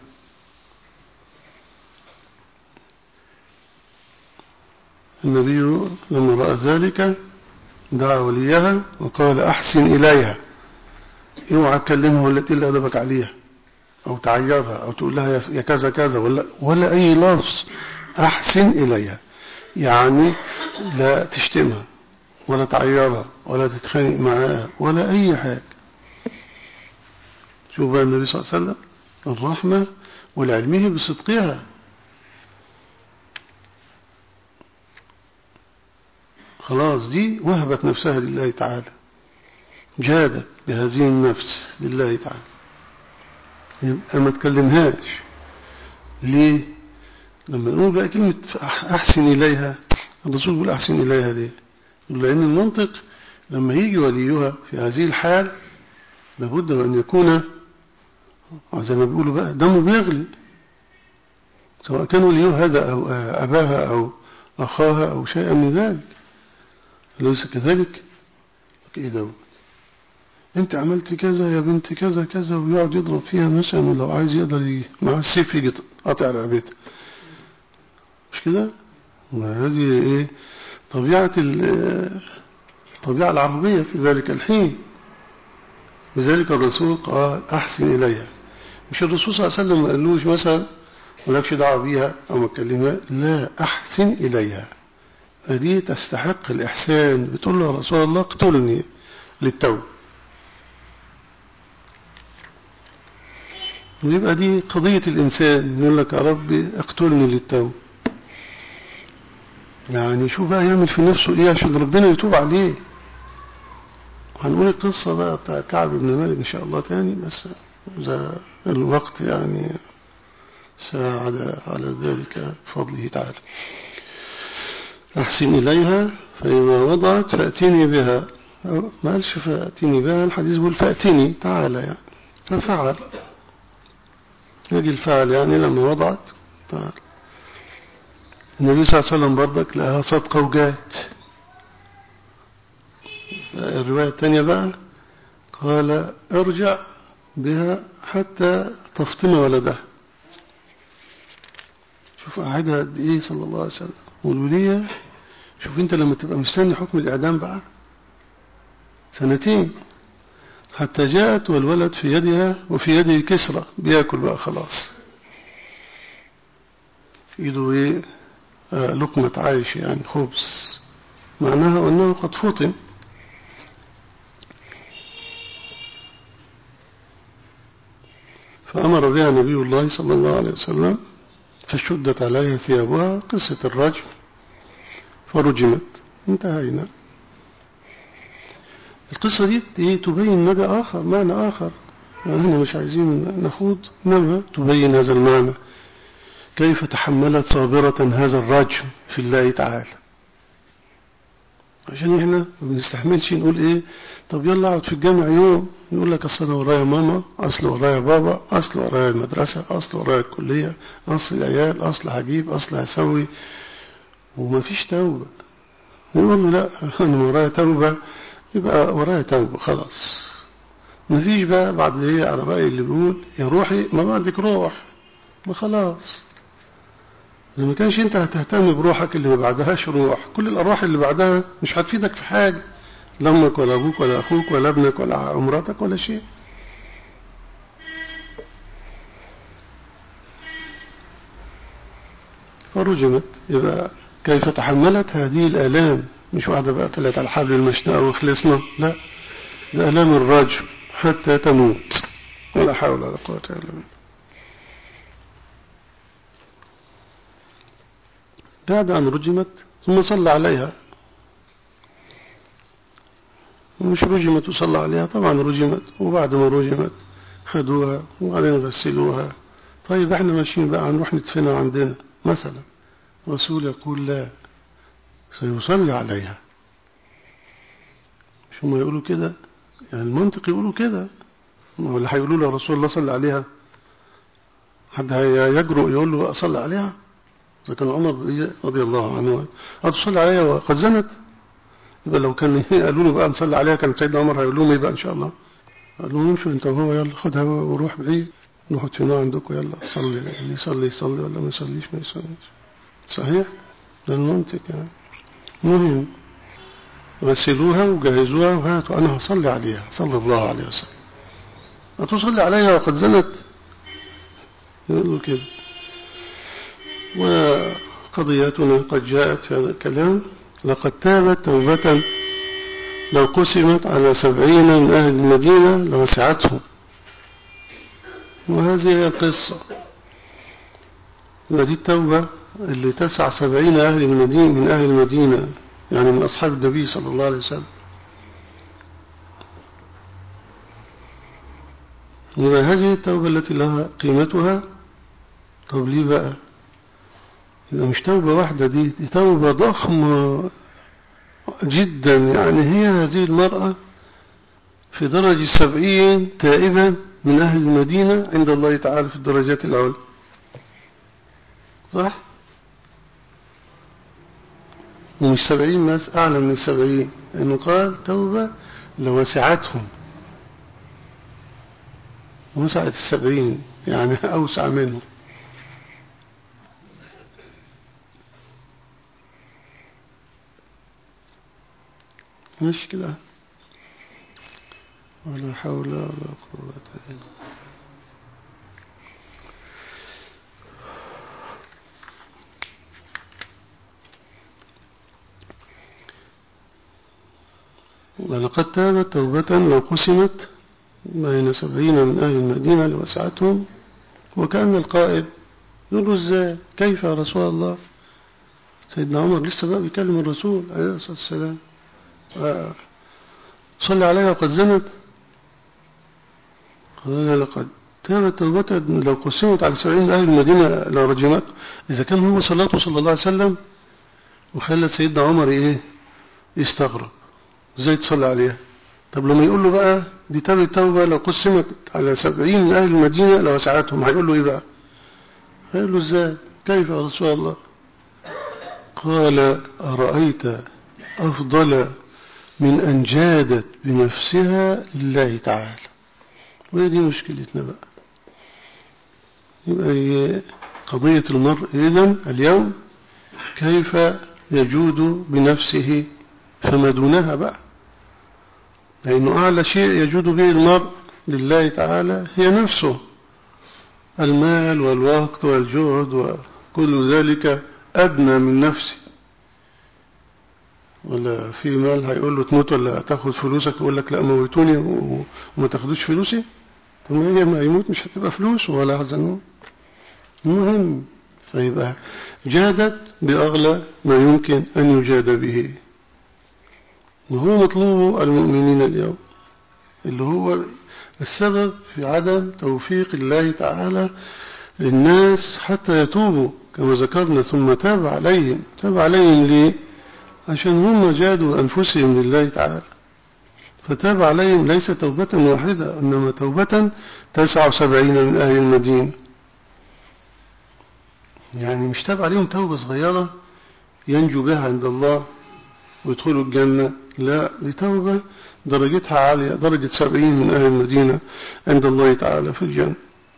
النبي لما رأى ذلك دعا وليها وقال أحسن إليها، اوعى تكلمها ولا تقل أدبك عليها أو تعيرها أو تقول لها يا كذا كذا ولا, ولا أي لفظ، أحسن إليها يعني لا تشتمها ولا تعيرها ولا تتخانق معها ولا أي حاجة. شوف بقى النبي صلى الله عليه وسلم الرحمة والعلمه بصدقها. خلاص دي وهبت نفسها لله تعالى، جادت بهذه النفس لله تعالى، يبقى ما تكلمهاش. ليه؟ لما نقول بقى كلمة أحسن إليها، الرسول يقول أحسن إليها دي لأن المنطق لما يجي وليها في هذه الحال لابد أن يكون زي ما بيقولوا بقى دمه بيغلي، سواء كان وليها هذا أو أباها أو أخاها أو شيئا من ذلك. ليس كذلك؟ إيه ده؟ أنت عملت كذا يا بنت كذا كذا، ويقعد يضرب فيها مثلا، ولو عايز يقدر يجي مع السيف يجي قاطع رقبتها، مش كده؟ وهذه إيه طبيعة الطبيعة العربية في ذلك الحين. لذلك الرسول قال أحسن إليها. مش الرسول صلى الله عليه وسلم ما قالوش مثلا مالكش دعوة بيها أو ما تكلمها، لا، أحسن إليها، هذه تستحق الإحسان. بتقول له يا رسول الله اقتلني للتوبة، ويبقى دي قضية الإنسان، يقول لك يا ربي اقتلني للتوبة. يعني شو بقى يعمل في نفسه إيه عشان ربنا يتوب عليه. هنقول القصة بقى بتاعت كعب بن مالك إن شاء الله تاني، بس إذا الوقت يعني ساعد على ذلك بفضله تعالى. أحسن إليها فإذا وضعت فأتيني بها، ما قالش فأتيني بها، الحديث بيقول فأتيني تعالى يعني، ففعل، يجي الفعل يعني لما وضعت تعالى. النبي صلى الله عليه وسلم برضك لها صدقة وجات. الرواية الثانية بقى قال ارجع بها حتى تفطم ولدها. شوف قاعدها قد ايه صلى الله عليه وسلم. والولية شوف انت لما تبقى مستني حكم الإعدام بقى سنتين، حتى جاءت والولد في يدها وفي يده كسرة بياكل بقى خلاص، في ايده ايه آه لقمة عيش يعني خبز، معناها أنه قد فطم. فأمر بها نبي الله صلى الله عليه وسلم فشدت عليها ثيابها، قصة الرجم، فرجمت. انتهينا. القصة دي تبين مدى آخر، معنى آخر، احنا مش عايزين نخوض، إنما تبين هذا المعنى، كيف تحملت صابرة هذا الرجم في الله تعالى. عشان احنا ما بنستحملش نقول ايه طب يلا اقعد في الجامع يوم، يقول لك اصل ورايا ماما، اصل ورايا بابا، اصل ورايا المدرسة، اصل ورايا الكلية، اصل العيال، اصل هجيب، اصل هسوي، وما فيش توبة. يقول له لا انا ورايا توبة، يبقى ورايا توبة خلاص. ما فيش بقى بعد ايه على رأي اللي بيقول يا روحي ما بعدك روح، ما خلاص. إذا ما كانش أنت هتهتم بروحك اللي ما بعدهاش روح، كل الأرواح اللي بعدها مش هتفيدك في حاجة، لا أمك ولا أبوك ولا أخوك ولا ابنك ولا مراتك ولا شيء. فرجمت. يبقى كيف تحملت هذه الآلام، مش واحدة بقى طلعت على حبل المشنقة وخلصنا، لا، ده آلام الرجم حتى تموت، ولا حول ولا قوة إلا بالله. بعد أن رجمت ثم صلى عليها، مش رجمت وصلى عليها، طبعا رجمت، وبعد ما رجمت خدوها وبعدين غسلوها. طيب احنا ماشيين بقى هنروح ندفنها عندنا مثلا، رسول يقول لا، سيصلي عليها. مش هم يقولوا كده؟ يعني المنطق يقولوا كده، ولا هيقولوا له رسول الله صلى عليها؟ حد هيجرؤ يقول له صلى عليها؟ إذا كان عمر رضي الله عنه هتصلي عليها وقد زنت، يبقى لو كان قالوا له بقى نصلي عليها كان سيدنا عمر هيقول لهم يبقى إن شاء الله قال لهم امشوا انت وهو، يلا خدها وروح بعيد، روحوا تفنوا عندكم، يلا صلي، اللي يصلي يصلي ولا ما يصليش ما يصليش. صحيح؟ ده المنطق يعني. مهم. غسلوها وجهزوها وهاتوا أنا هصلي عليها صلى الله عليه وسلم. أتصلي عليها وقد زنت؟ يقولوا كده. وقضيتنا قد جاءت في هذا الكلام: لقد تابت توبة لو قسمت على سبعين من أهل المدينة لوسعتهم. وهذه هي القصة. ودي التوبة اللي تسع سبعين أهل المدينة من أهل المدينة، يعني من أصحاب النبي صلى الله عليه وسلم. يبقى هذه التوبة التي لها قيمتها. طب ليه بقى؟ يبقى مش توبة واحدة، دي, دي توبة ضخمة جدا. يعني هي هذه المرأة في درجة السبعين تائبا من أهل المدينة عند الله تعالى في الدرجات العلى. صح؟ ومش سبعين بس، أعلى من السبعين، لأنه قال توبة لوسعتهم. وسعت السبعين يعني أوسع منهم. مش كده؟ ولا حول ولا قوة إلا بالله. ولقد تابت توبة لو قسمت بين سبعين من أهل المدينة لوسعتهم. وكأن القائل يقول ازاي؟ كيف يا رسول الله؟ سيدنا عمر لسه بقى بيكلم الرسول عليه الصلاة والسلام: صلي عليها وقد زنت. قال لقد تابت توبة لو قسمت على سبعين من أهل المدينة لرجمت. إذا كان هو صلاته صلى الله عليه وسلم وخلت سيدنا عمر إيه يستغرب ازاي تصلي عليها. طب لما يقول له بقى دي تابت توبة لو قسمت على سبعين من أهل المدينة لوسعتهم، هيقول له إيه بقى؟ هيقول له ازاي؟ كيف يا رسول الله؟ قال: أرأيت أفضل من أن جادت بنفسها لله تعالى. وهي دي مشكلتنا بقى. يبقى قضية المرء إذن اليوم كيف يجود بنفسه فما دونها بقى، لأنه أعلى شيء يجود به المرء لله تعالى هي نفسه. المال والوقت والجهد وكل ذلك أدنى من نفسه. ولا في مال هيقول له تموت ولا تاخد فلوسك، يقول لك لا موتوني وما تاخدوش فلوسي. طب ما هي ما يموت مش هتبقى فلوس ولا حزنون. المهم فيبقى جادت بأغلى ما يمكن أن يجاد به. وهو مطلوب المؤمنين اليوم، اللي هو السبب في عدم توفيق الله تعالى للناس حتى يتوبوا كما ذكرنا. ثم تاب عليهم. تاب عليهم ليه؟ عشان هم جادوا أنفسهم لله تعالى. فتاب عليهم ليس توبة واحدة، إنما توبة تسعة وسبعين من أهل المدينة. يعني مش تاب عليهم توبة صغيرة ينجو بها عند الله ويدخلوا الجنة، لا، لتوبة درجتها عالية، درجة سبعين من أهل المدينة عند الله تعالى في الجنة.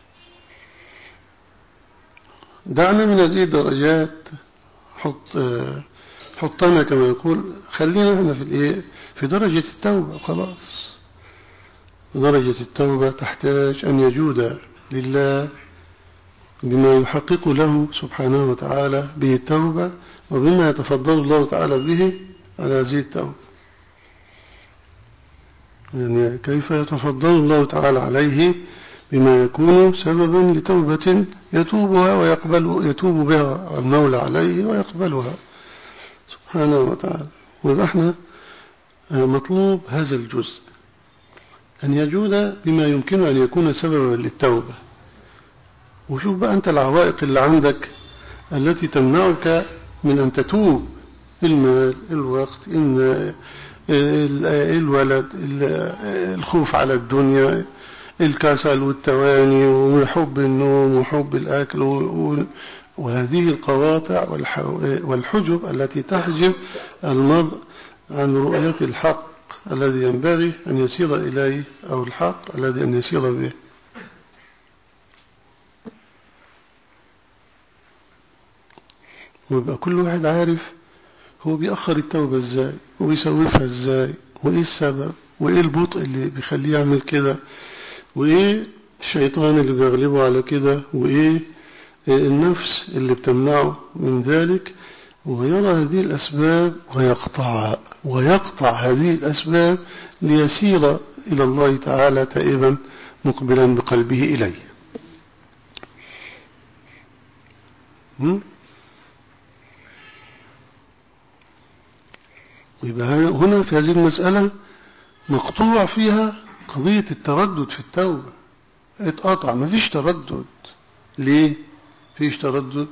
دعنا من هذه الدرجات، حط حطنا كما يقول، خلينا هنا في الايه في درجة التوبة. خلاص درجة التوبة تحتاج أن يجود لله بما يحقق له سبحانه وتعالى به التوبة، وبما يتفضل الله تعالى به على هذه التوبة. يعني كيف يتفضل الله تعالى عليه بما يكون سببا لتوبة يتوبها ويقبل يتوب بها المولى عليه ويقبلها سبحانه وتعالى. ويبقى احنا مطلوب هذا الجزء أن يجود بما يمكن أن يكون سببا للتوبة. وشوف بقى أنت العوائق اللي عندك التي تمنعك من أن تتوب: المال، الوقت، الولد، الخوف على الدنيا، الكسل والتواني وحب النوم وحب الأكل، وهذه القواطع والحجب التي تحجب المرء عن رؤية الحق الذي ينبغي أن يسير إليه، أو الحق الذي أن يسير به. ويبقى كل واحد عارف هو بيأخر التوبة ازاي وبيسوفها ازاي، وايه السبب، وايه البطء اللي بيخليه يعمل كده، وايه الشيطان اللي بيغلبه على كده، وايه النفس اللي بتمنعه من ذلك. ويرى هذه الأسباب ويقطعها، ويقطع هذه الأسباب ليسير إلى الله تعالى تائبا مقبلا بقلبه إليه. ويبقى هنا في هذه المسألة مقطوع فيها قضية التردد في التوبة، اتقطع، ما فيش تردد. ليه فيش تردد؟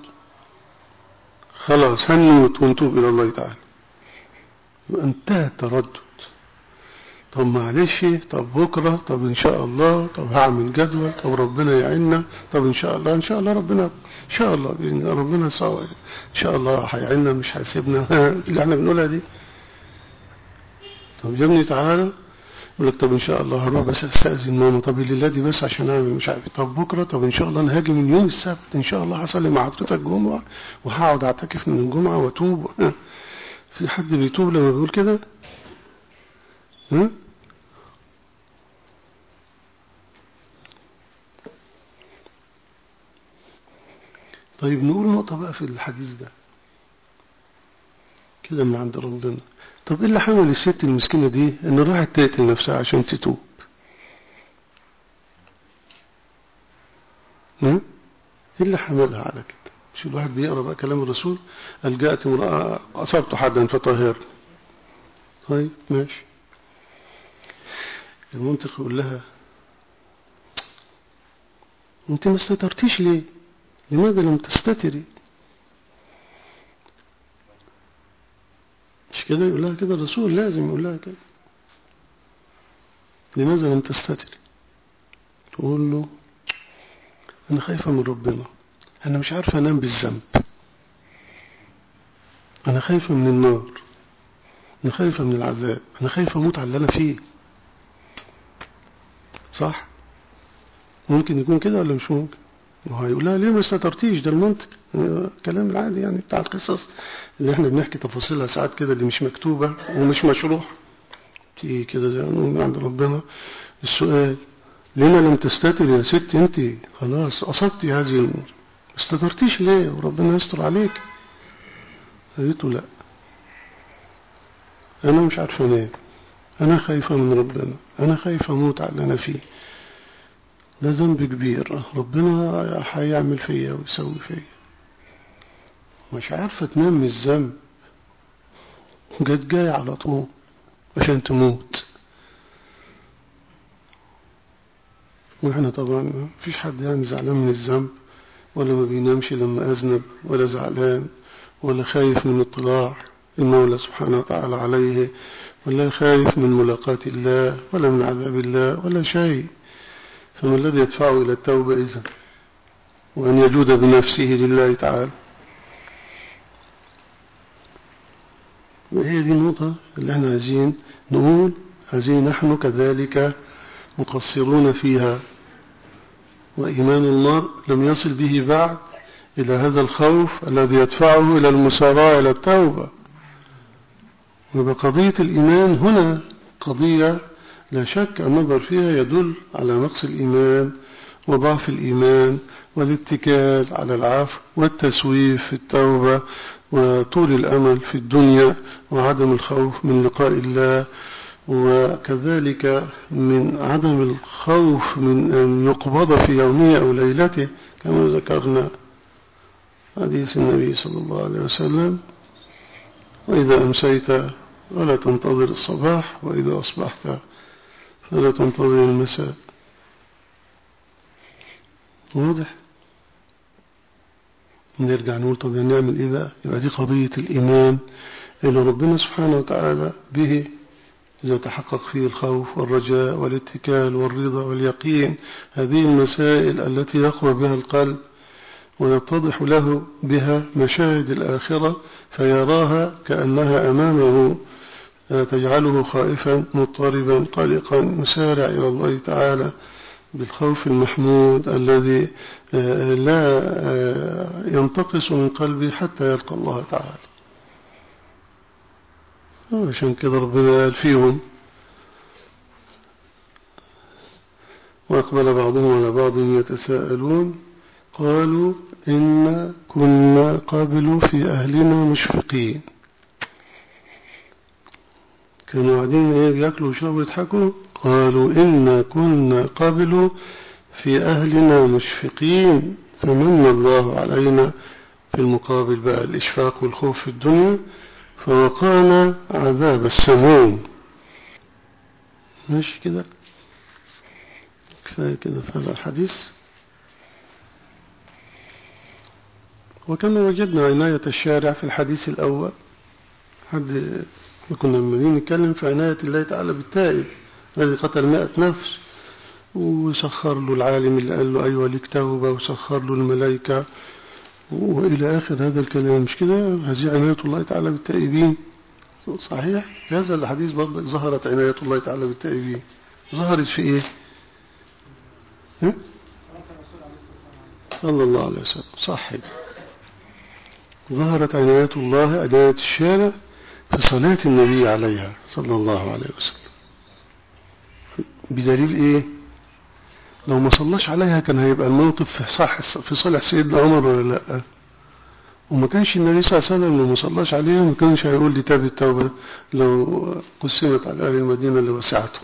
خلاص هنموت ونتوب إلى الله تعالى، وانتهى التردد. طب معلش، طب بكرة، طب إن شاء الله، طب هعمل جدول، طب ربنا يعيننا، طب إن شاء الله، إن شاء الله ربنا، إن شاء الله بإذن الله ربنا سوا، إن شاء الله هيعيننا مش هيسيبنا اللي احنا بنقولها دي. طب يا ابني تعالى، يقول لك طب إن شاء الله هروح بس أستأذن ماما، طب الليلة دي بس عشان أعمل مش عارف، طب بكرة، طب إن شاء الله أنا هاجي من يوم السبت، إن شاء الله هصلي مع حضرتك جمعة وهقعد أعتكف من الجمعة وأتوب. في حد بيتوب لما بيقول كده؟ ها؟ طيب نقول نقطة بقى في الحديث ده كده من عند ربنا. طب إيه اللي حمل الست المسكينة دي إن راحت تقتل نفسها عشان تتوب؟ ها؟ إيه اللي حملها على كده؟ مش الواحد بيقرأ بقى كلام الرسول، قال جاءت امرأة أصبت حدا فطهر. طيب ماشي، المنطق يقول لها أنت ما استترتيش ليه؟ لماذا لم تستتري؟ مش كده يقول لها كده الرسول؟ لازم يقول لها كده، لماذا لم تستتري؟ تقول له أنا خايفة من ربنا، أنا مش عارفة أنام بالذنب، أنا خايفة من النار، أنا خايفة من العذاب، أنا خايفة أموت على اللي أنا فيه. صح؟ ممكن يكون كده ولا مش ممكن؟ وهيقول لها ليه ما استترتيش؟ ده المنطق، كلام العادي يعني بتاع القصص اللي احنا بنحكي تفاصيلها ساعات كده، اللي مش مكتوبة ومش مشروح تيجي كده زي من عند ربنا. السؤال لما لم تستتر يا ست؟ انت خلاص أصبتي هذه الأمور، استترتيش ليه وربنا يستر عليك؟ قالت له لا، أنا مش عارفة ليه، أنا خايفة من ربنا، أنا خايفة أموت على اللي أنا فيه، ده ذنب كبير ربنا هيعمل فيا ويسوي فيا. مش عارفة تنام من الذنب، جت جاي على طول عشان تموت. واحنا طبعا مفيش حد يعني زعلان من الذنب، ولا ما بينامش لما أذنب، ولا زعلان، ولا خايف من اطلاع المولى سبحانه وتعالى عليه، ولا خايف من ملاقاة الله، ولا من عذاب الله، ولا شيء. فما الذي يدفعه إلى التوبة إذن؟ وأن يجود بنفسه لله تعالى. وهي دي النقطة اللي احنا عايزين نقول، عايزين نحن كذلك مقصرون فيها، وإيمان المرء لم يصل به بعد إلى هذا الخوف الذي يدفعه إلى المسارعة إلى التوبة. ويبقى قضية الإيمان هنا قضية لا شك النظر فيها يدل على نقص الإيمان وضعف الإيمان والاتكال على العفو والتسويف في التوبة وطول الأمل في الدنيا وعدم الخوف من لقاء الله، وكذلك من عدم الخوف من أن يقبض في يومه أو ليلته، كما ذكرنا حديث النبي صلى الله عليه وسلم: وإذا أمسيت ولا تنتظر الصباح، وإذا أصبحت فلا تنتظر المساء. واضح؟ نرجع نقول طب نعمل إيه بقى؟ يبقى دي قضية الإيمان اللي ربنا سبحانه وتعالى به إذا تحقق فيه الخوف والرجاء والاتكال والرضا واليقين، هذه المسائل التي يقوى بها القلب ويتضح له بها مشاهد الآخرة فيراها كأنها أمامه، تجعله خائفا مضطربا قلقا يسارع إلى الله تعالى بالخوف المحمود الذي لا ينتقص من قلبه حتى يلقى الله تعالى. عشان كده ربنا قال فيهم وأقبل بعضهم على بعض يتساءلون قالوا إنا كنا قبل في أهلنا مشفقين. كانوا قاعدين ايه بياكلوا ويشربوا ويضحكوا، قالوا إنا كنا قبل في أهلنا مشفقين فمن الله علينا. في المقابل بقى الإشفاق والخوف في الدنيا، فوقانا عذاب السموم. ماشي كده، كفاية كده في هذا الحديث. وكما وجدنا عناية الشارع في الحديث الأول، حد كنا عمالين نتكلم في عناية الله تعالى بالتائب الذي قتل مائة نفس، وسخر له العالم اللي قال له أيوة لك توبة، وسخر له الملائكة وإلى آخر هذا الكلام. مش كده؟ هذه عناية الله تعالى بالتائبين. صحيح. في هذا الحديث برضه ظهرت عناية الله تعالى بالتائبين. ظهرت في إيه؟ ها؟ صلى الله عليه وسلم. صح. ظهرت عناية الله عناية الشارع في صلاة النبي عليها صلى الله عليه وسلم. بدليل إيه؟ لو ما صلاش عليها كان هيبقى الموقف في صح في صالح سيدنا عمر ولا لا؟ وما كانش النبي صلى الله عليه وسلم لو ما صلاش عليها ما كانش هيقول لي تاب التوبة لو قسمت على أهل المدينة اللي وسعته.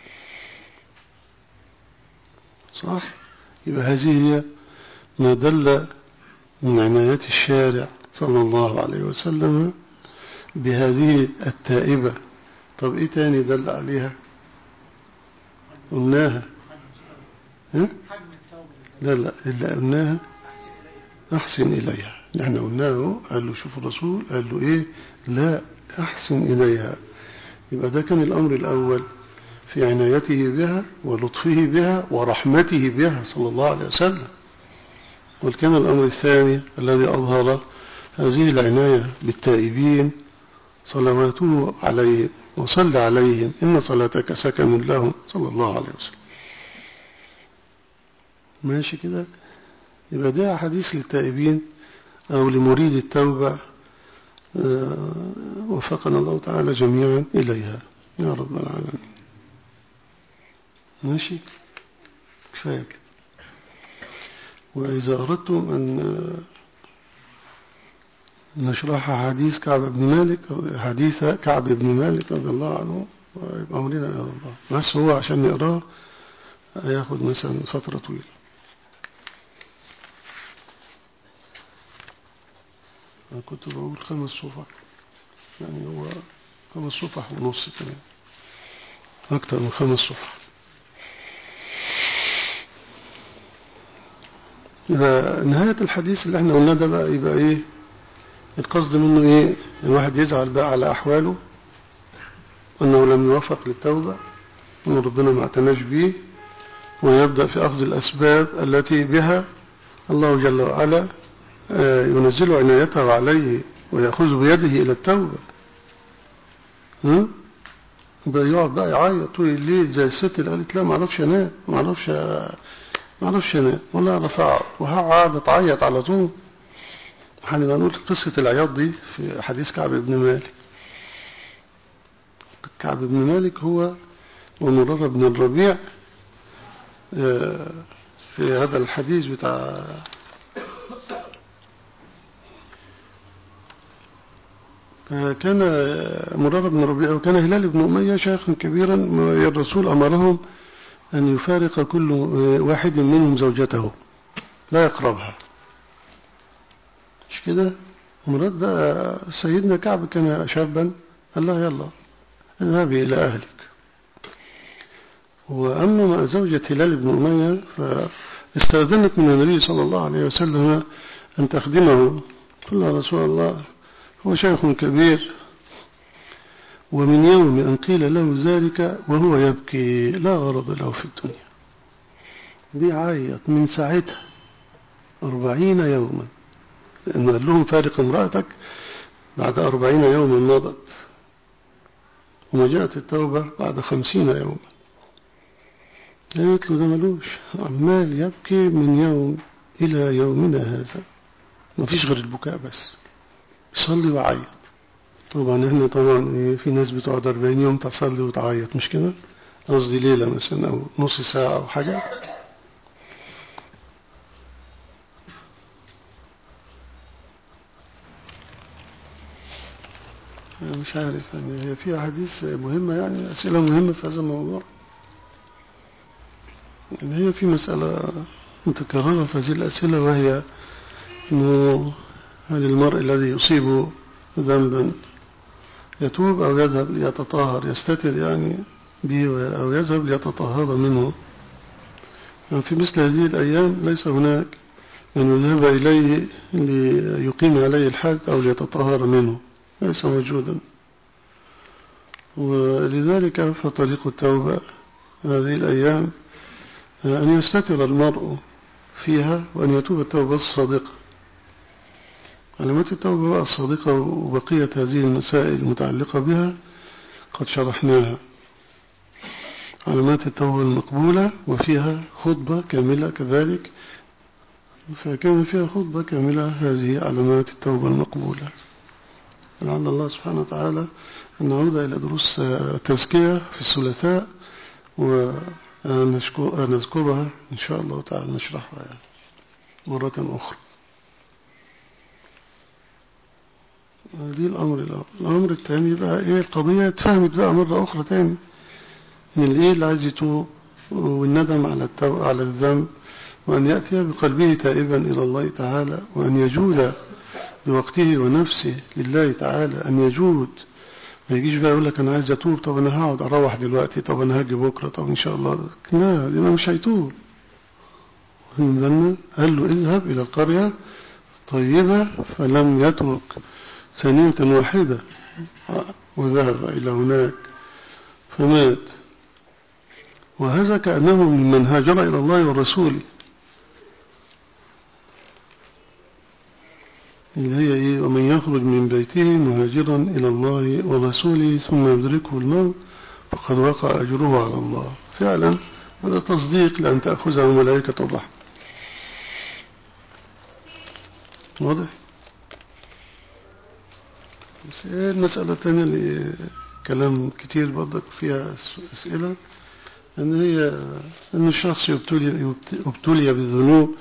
صح؟ يبقى هذه هي ما دل من عناية الشارع صلى الله عليه وسلم بهذه التائبة. طب إيه تاني دل عليها؟ قلناها. ها؟ لا لا اللي قلناها أحسن إليها. نحن قلناه، قال له شوف الرسول، قال له إيه؟ لا أحسن إليها. يبقى ده كان الأمر الأول في عنايته بها ولطفه بها ورحمته بها صلى الله عليه وسلم. وكان الأمر الثاني الذي أظهر هذه العناية بالتائبين صلواته عليهم وصل عليهم إن صلاتك سكن لهم صلى الله عليه وسلم. ماشي كده. يبقى ده حديث للتائبين أو لمريد التوبة، وفقنا الله تعالى جميعا إليها يا رب العالمين. ماشي كفاية كده. وإذا أردتم أن نشرح حديث كعب بن مالك، حديث كعب بن مالك رضي الله عنه، يبقى أمرنا يا الله. بس هو عشان نقراه هياخد مثلا فترة طويلة. أنا كنت بقول خمس صفح، يعني هو خمس صفح ونص كمان، أكتر من خمس صفح. يبقى نهاية الحديث اللي احنا قلنا ده بقى يبقى ايه القصد منه؟ ايه الواحد يزعل بقى على أحواله أنه لم يوفق للتوبة وأن ربنا ما اعتناش به، ويبدأ في أخذ الأسباب التي بها الله جل وعلا ينزل عنايته عليه ويأخذ بيده إلى التوبة. يبقى يقعد بقى يعيط طول الليل زي الست اللي قالت لا ما اعرفش انام، ما اعرفش ما اعرفش انام ولا اعرف اقعد، وهقعد تعيط على طول. هنبقى نقول قصة العياط دي في حديث كعب بن مالك. كعب بن مالك هو ومرارة بن الربيع في هذا الحديث بتاع كان مرارة بن الربيع وكان هلال بن أمية شيخا كبيرا. الرسول أمرهم أن يفارق كل واحد منهم زوجته لا يقربها. مش كده؟ مراد بقى سيدنا كعب كان شابا، قال له يلا اذهبي إلى أهلك. وأما مع زوجة هلال بن أمية فاستأذنت من النبي صلى الله عليه وسلم أن تخدمه. قال يا رسول الله هو شيخ كبير، ومن يوم أن قيل له ذلك وهو يبكي لا غرض له في الدنيا، بيعيط من ساعتها أربعين يوما، لأنه قال لهم فارق امرأتك بعد أربعين يوما مضت، وما جاءت التوبة بعد خمسين يوما. قالت له ده ملوش، عمال يبكي من يوم إلى يومنا هذا، ما فيش غير البكاء بس، يصلي وعيط. طبعا احنا طبعا في ناس بتقعد أربعين يوم تصلي وتعيط، مش كده؟ قصدي ليلة مثلا أو نص ساعة أو حاجة. أنا مش عارف يعني، هي في أحاديث مهمة يعني، أسئلة مهمة في هذا الموضوع. يعني هي في مسألة متكررة في هذه الأسئلة، وهي إنه هل المرء الذي يصيب ذنبا يتوب أو يذهب ليتطهر، يستتر يعني به، أو يذهب ليتطهر منه؟ يعني في مثل هذه الأيام ليس هناك من يذهب إليه ليقيم عليه الحد أو ليتطهر منه، ليس موجودا. ولذلك فطريق التوبة هذه الأيام أن يستتر المرء فيها وأن يتوب التوبة الصادقة. علامات التوبة الصادقة وبقية هذه المسائل المتعلقة بها قد شرحناها. علامات التوبة المقبولة وفيها خطبة كاملة كذلك، فكان فيها خطبة كاملة هذه علامات التوبة المقبولة. لعل الله سبحانه وتعالى أن نعود إلى دروس تزكية في الثلاثاء ونذكرها إن شاء الله تعالى، نشرحها يعني مرة أخرى. دي الأمر الأول. الأمر الثاني بقى إيه؟ القضية اتفهمت بقى مرة أخرى تاني من الإيه اللي عايز يتوب والندم على التو... على الذنب، وأن يأتي بقلبه تائبا إلى الله تعالى، وأن يجود بوقته ونفسه لله تعالى، أن يجود. ما يجيش بقى يقول لك أنا عايز أتوب، طب أنا هقعد أروح دلوقتي، طب أنا هاجي بكرة، طب إن شاء الله. لا، دي مش هيتوب. قال له اذهب إلى القرية طيبة، فلم يترك ثانية واحدة، وذهب إلى هناك فمات. وهذا كأنه ممن هاجر إلى الله والرسول، اللي هي إيه؟ ومن يخرج من بيته مهاجرا إلى الله ورسوله ثم يدركه الموت فقد وقع أجره على الله. فعلا هذا تصديق لأن تأخذه ملائكة الرحمة. واضح؟ المسألة الثانية اللي كلام كتير برضك فيها أسئلة، أن هي أن الشخص يبتلي, يبتلي بالذنوب،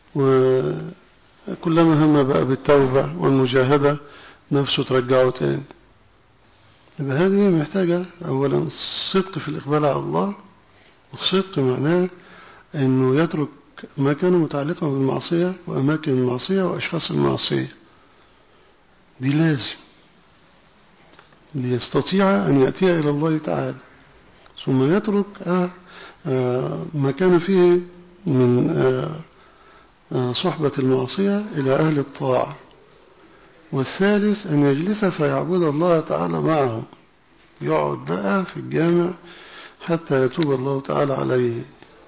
وكلما هم بقى بالتوبة والمجاهدة نفسه ترجعه تاني. يبقى هذه محتاجة أولا الصدق في الإقبال على الله. والصدق معناه أنه يترك ما كان متعلقا بالمعصية وأماكن المعصية وأشخاص المعصية. دي لازم ليستطيع أن يأتي إلى الله تعالى، ثم يترك آه آه ما كان فيه من آه آه صحبة المعصية إلى أهل الطاعة. والثالث أن يجلس فيعبد الله تعالى معهم، يقعد بقى في الجامع حتى يتوب الله تعالى عليه.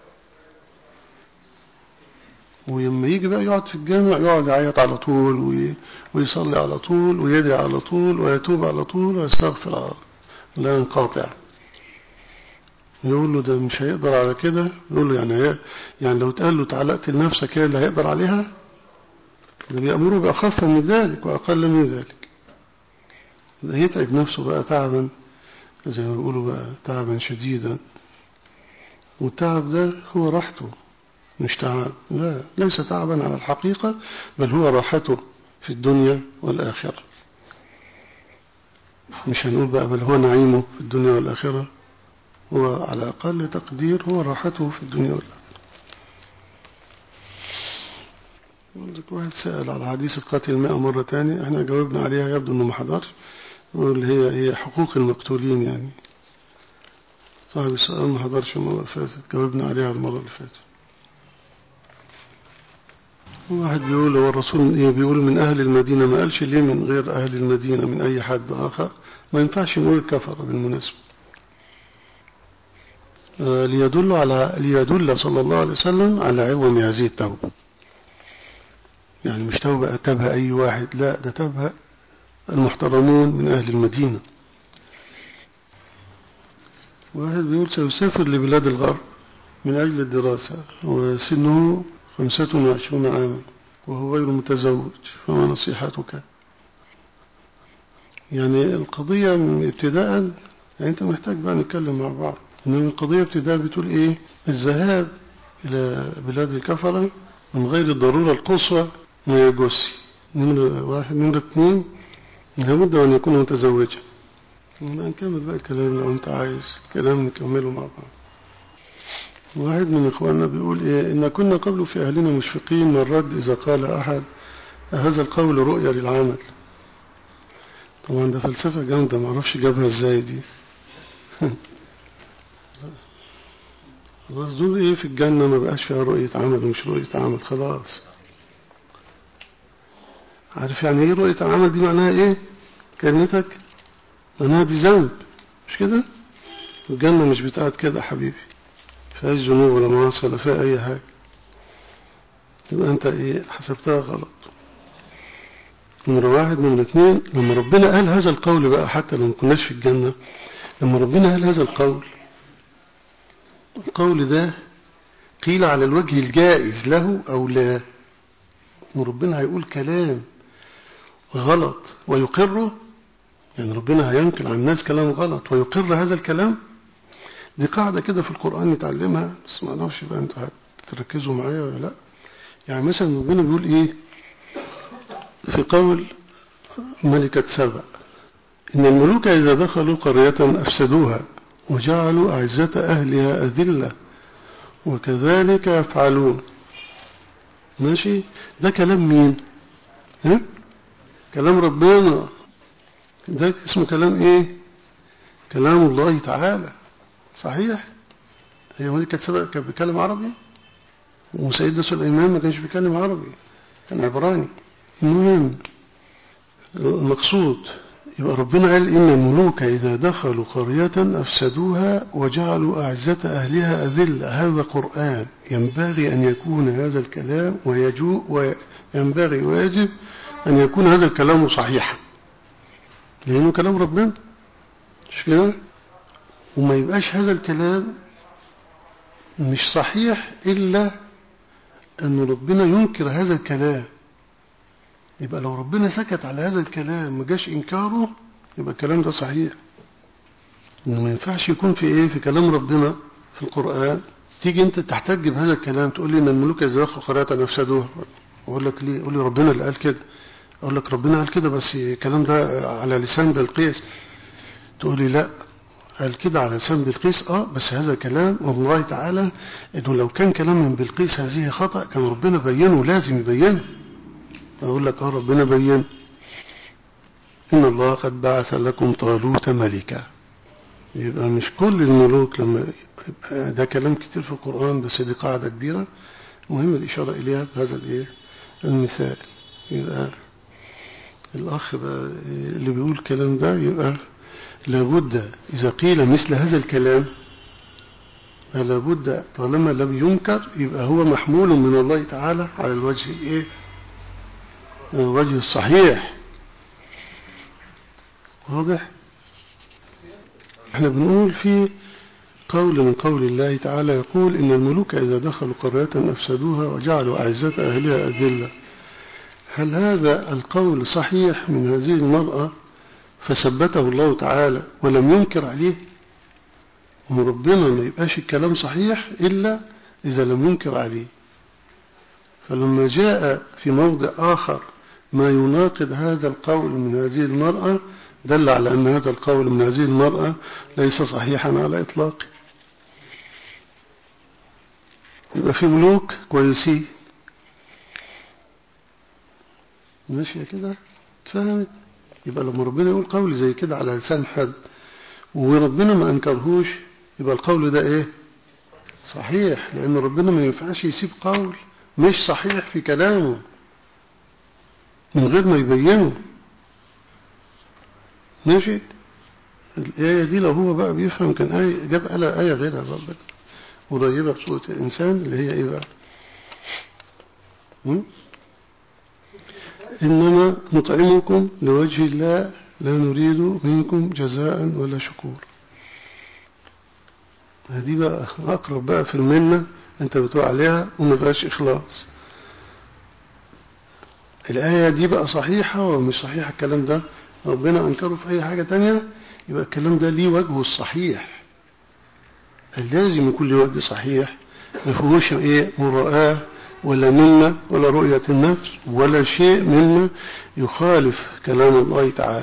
ولما يجي بقى يقعد في الجامع يقعد يعيط على طول، ويصلي على طول، ويدعي على طول، ويتوب على طول، ويستغفر على طول، لا ينقطع. يقول له ده مش هيقدر على كده، يقول له يعني يعني لو تقال له تعالى اقتل نفسك ايه اللي هيقدر عليها؟ ده بيأمره بأخف من ذلك وأقل من ذلك. ده يتعب نفسه بقى تعبا، زي ما بيقولوا بقى تعبا شديدا. والتعب ده هو راحته، مش تعب، لا، ليس تعبا على الحقيقة، بل هو راحته في الدنيا والآخرة. مش هنقول بقى بل هو نعيمه في الدنيا والآخرة، هو على أقل تقدير هو راحته في الدنيا والآخرة. عندك واحد سأل على حديث القاتل مئة مرة تاني، احنا جاوبنا عليها، يبدو انه ما حضرش، واللي هي هي حقوق المقتولين. يعني صاحب السؤال ما حضرش المرة اللي فاتت، جاوبنا عليها المرة اللي فاتت. واحد بيقول هو الرسول ايه بيقول من أهل المدينة، ما قالش ليه من غير أهل المدينة، من أي حد آخر؟ ما ينفعش نقول كفر بالمناسبة، آه ليدل على ليدل صلى الله عليه وسلم على عظم هذه التوبة. يعني مش توبة تبها أي واحد، لا، ده تبها المحترمون من أهل المدينة. واحد بيقول سيسافر لبلاد الغرب من أجل الدراسة، وسنه خمسة وعشرون عاما، وهو غير متزوج، فما نصيحتك؟ يعني القضية من ابتداء، يعني أنت محتاج بقى نتكلم مع بعض، إنما القضية ابتداء بتقول إيه؟ الذهاب إلى بلاد الكفرة من غير الضرورة القصوى ما يجوز. نمرة واحد. نمرة اثنين، لابد أن يكون متزوجا. نكمل بقى الكلام لو أنت عايز كلام نكمله مع بعض. واحد من إخواننا بيقول إيه؟ إن كنا قبل في أهلنا مشفقين من الرد إذا قال أحد هذا القول رؤية للعمل. طبعا ده فلسفة جامدة، معرفش جابها إزاي دي. خلاص دول إيه في الجنة ما بقاش فيها رؤية عمل ومش رؤية عمل خلاص. عارف يعني إيه رؤية العمل دي؟ معناها إيه كلمتك؟ معناها دي ذنب، مش كده؟ الجنة مش بتاعت كده حبيبي، فيهاش ذنوب ولا معاصي ولا فيها أي حاجة. يبقى أنت إيه حسبتها غلط. نمرة واحد. نمرة اثنين، لما ربنا قال هذا القول بقى حتى لو ما كناش في الجنة، لما ربنا قال هذا القول، القول ده قيل على الوجه الجائز له أو لا. وربنا هيقول كلام غلط ويقره، يعني ربنا هينقل عن الناس كلام غلط ويقر هذا الكلام. دي قاعدة كده في القرآن نتعلمها، بس ما اعرفش بقى انتوا هتركزوا معايا ولا لا. يعني مثلا ربنا بيقول ايه في قول ملكة سبأ؟ إن الملوك إذا دخلوا قرية أفسدوها وجعلوا أعزة أهلها أذلة وكذلك يفعلون. ماشي، ده كلام مين؟ ها؟ كلام ربنا. ده اسمه كلام ايه؟ كلام الله تعالى. صحيح؟ هي ملكة سبأ كان بيتكلم عربي، وسيدنا سليمان ما كانش بيتكلم عربي، كان عبراني. المهم المقصود، يبقى ربنا قال إن الملوك إذا دخلوا قرية أفسدوها وجعلوا أعزة أهلها أذلة. هذا قرآن، ينبغي أن يكون هذا الكلام ويجوء وينبغي ويجب أن يكون هذا الكلام صحيحا، لأنه كلام ربنا، مش كده؟ وما يبقاش هذا الكلام مش صحيح إلا أن ربنا ينكر هذا الكلام. يبقى لو ربنا سكت على هذا الكلام ما جاش إنكاره، يبقى الكلام ده صحيح. إنه ما ينفعش يكون في إيه في كلام ربنا في القرآن تيجي أنت تحتج بهذا الكلام تقول لي إن الملوك إذا دخلوا قرية أفسدوها. أقول لك ليه؟ أقول لي ربنا اللي قال كده. أقول لك ربنا قال كده بس الكلام ده على لسان بلقيس. تقول لي لا، قال كده على لسان بلقيس اه بس هذا كلام الله تعالى، إنه لو كان كلام من بلقيس هذه خطأ كان ربنا بينه، لازم يبينه. أقول لك اه ربنا بين إن الله قد بعث لكم طالوت ملكا. يبقى مش كل الملوك لما ده كلام كتير في القرآن، بس دي قاعدة كبيرة مهم الإشارة إليها بهذا الإيه المثال. يبقى الأخ اللي بيقول الكلام ده يبقى لابد إذا قيل مثل هذا الكلام لابد طالما لم ينكر يبقى هو محمول من الله تعالى على الوجه الإيه الوجه الصحيح. واضح؟ احنا بنقول في قول من قول الله تعالى يقول إن الملوك إذا دخلوا قرية أفسدوها وجعلوا أعزة أهلها أذلة. هل هذا القول صحيح من هذه المرأة فثبته الله تعالى ولم ينكر عليه؟ وربنا ما يبقاش الكلام صحيح إلا إذا لم ينكر عليه. فلما جاء في موضع آخر ما يناقض هذا القول من هذه المرأة دل على أن هذا القول من هذه المرأة ليس صحيحا على إطلاقه. يبقى في ملوك كويسين، ماشية كده تفهمت؟ يبقى لما ربنا يقول قول زي كده على لسان حد وربنا ما أنكرهوش يبقى القول ده إيه صحيح، لأن ربنا ما ينفعش يسيب قول مش صحيح في كلامه من غير ما يبينه. ماشي؟ الآية دي لو هو بقى بيفهم كان آية جاب على آية غيرها برضه قريبة بصورة الإنسان اللي هي إيه بقى؟ م? إنما نطعمكم لوجه الله لا نريد منكم جزاء ولا شكور. هذه بقى أقرب بقى في المنة أنت بتقول عليها وما بقاش إخلاص. الآية دي بقى صحيحة ومش صحيحة الكلام ده ربنا أنكره في أي حاجة تانية، يبقى الكلام ده ليه وجهه الصحيح، اللازم يكون له وجه صحيح، ما فيهوش إيه مرآة ولا منة ولا رؤية النفس ولا شيء مما يخالف كلام الله تعالى.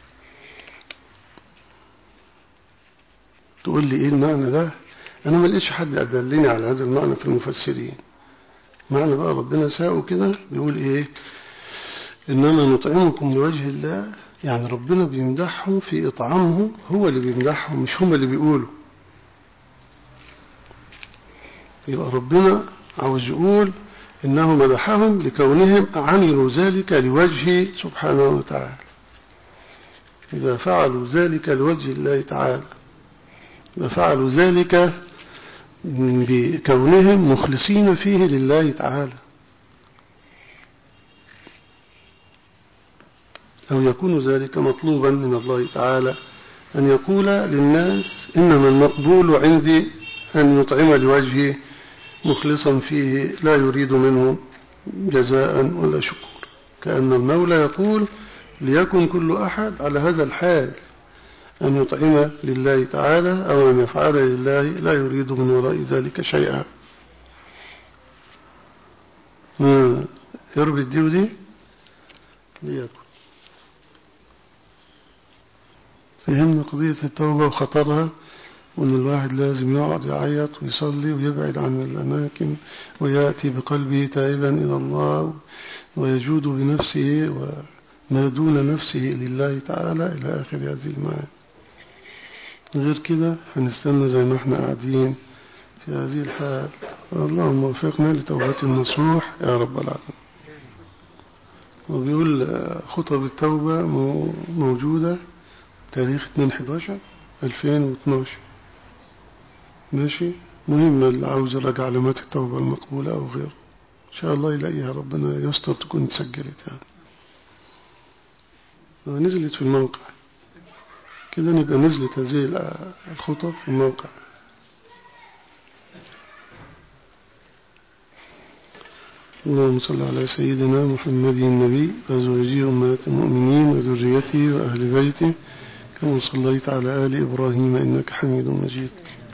تقول لي إيه المعنى ده؟ أنا ما لقيتش حد أدلني على هذا المعنى في المفسرين. معنى بقى ربنا ساءه كده بيقول إيه؟ إنما نطعمكم لوجه الله، يعني ربنا بيمدحهم في إطعامهم، هو اللي بيمدحهم مش هم اللي بيقولوا. يبقى ربنا عاوز يقول إنه مدحهم لكونهم عملوا ذلك لوجهه سبحانه وتعالى. إذا فعلوا ذلك لوجه الله تعالى ففعلوا ذلك بكونهم مخلصين فيه لله تعالى، أو يكون ذلك مطلوبا من الله تعالى أن يقول للناس إنما المقبول عندي أن يطعم لوجهه مخلصا فيه لا يريد منه جزاء ولا شكر، كأن المولى يقول ليكن كل أحد على هذا الحال، أن يطعم لله تعالى أو أن يفعل لله لا يريد من وراء ذلك شيئا. يربي الدي ودي ليكن. فهمنا قضية التوبة وخطرها، وأن الواحد لازم يقعد يعيط ويصلي ويبعد عن الأماكن ويأتي بقلبه تائبا إلى الله ويجود بنفسه وما دون نفسه لله تعالى إلى آخر هذه المعاني. غير كده هنستنى زي ما احنا قاعدين في هذه الحال. اللهم وفقنا لتوبة النصوح يا رب العالمين. وبيقول خطب التوبة موجودة تاريخ اثنين أحد عشر ألفين واثناشر. ماشي، مهم اللي عاوز يراجع علامات التوبة المقبولة أو غيره إن شاء الله يلاقيها، ربنا يستر تكون تسجلت يعني نزلت في الموقع كده، نبقى نزلت هذه الخطب في الموقع. اللهم صل على سيدنا محمد النبي وأزواجه أمهات المؤمنين وذريته وأهل بيته كما صليت على آل إبراهيم إنك حميد مجيد.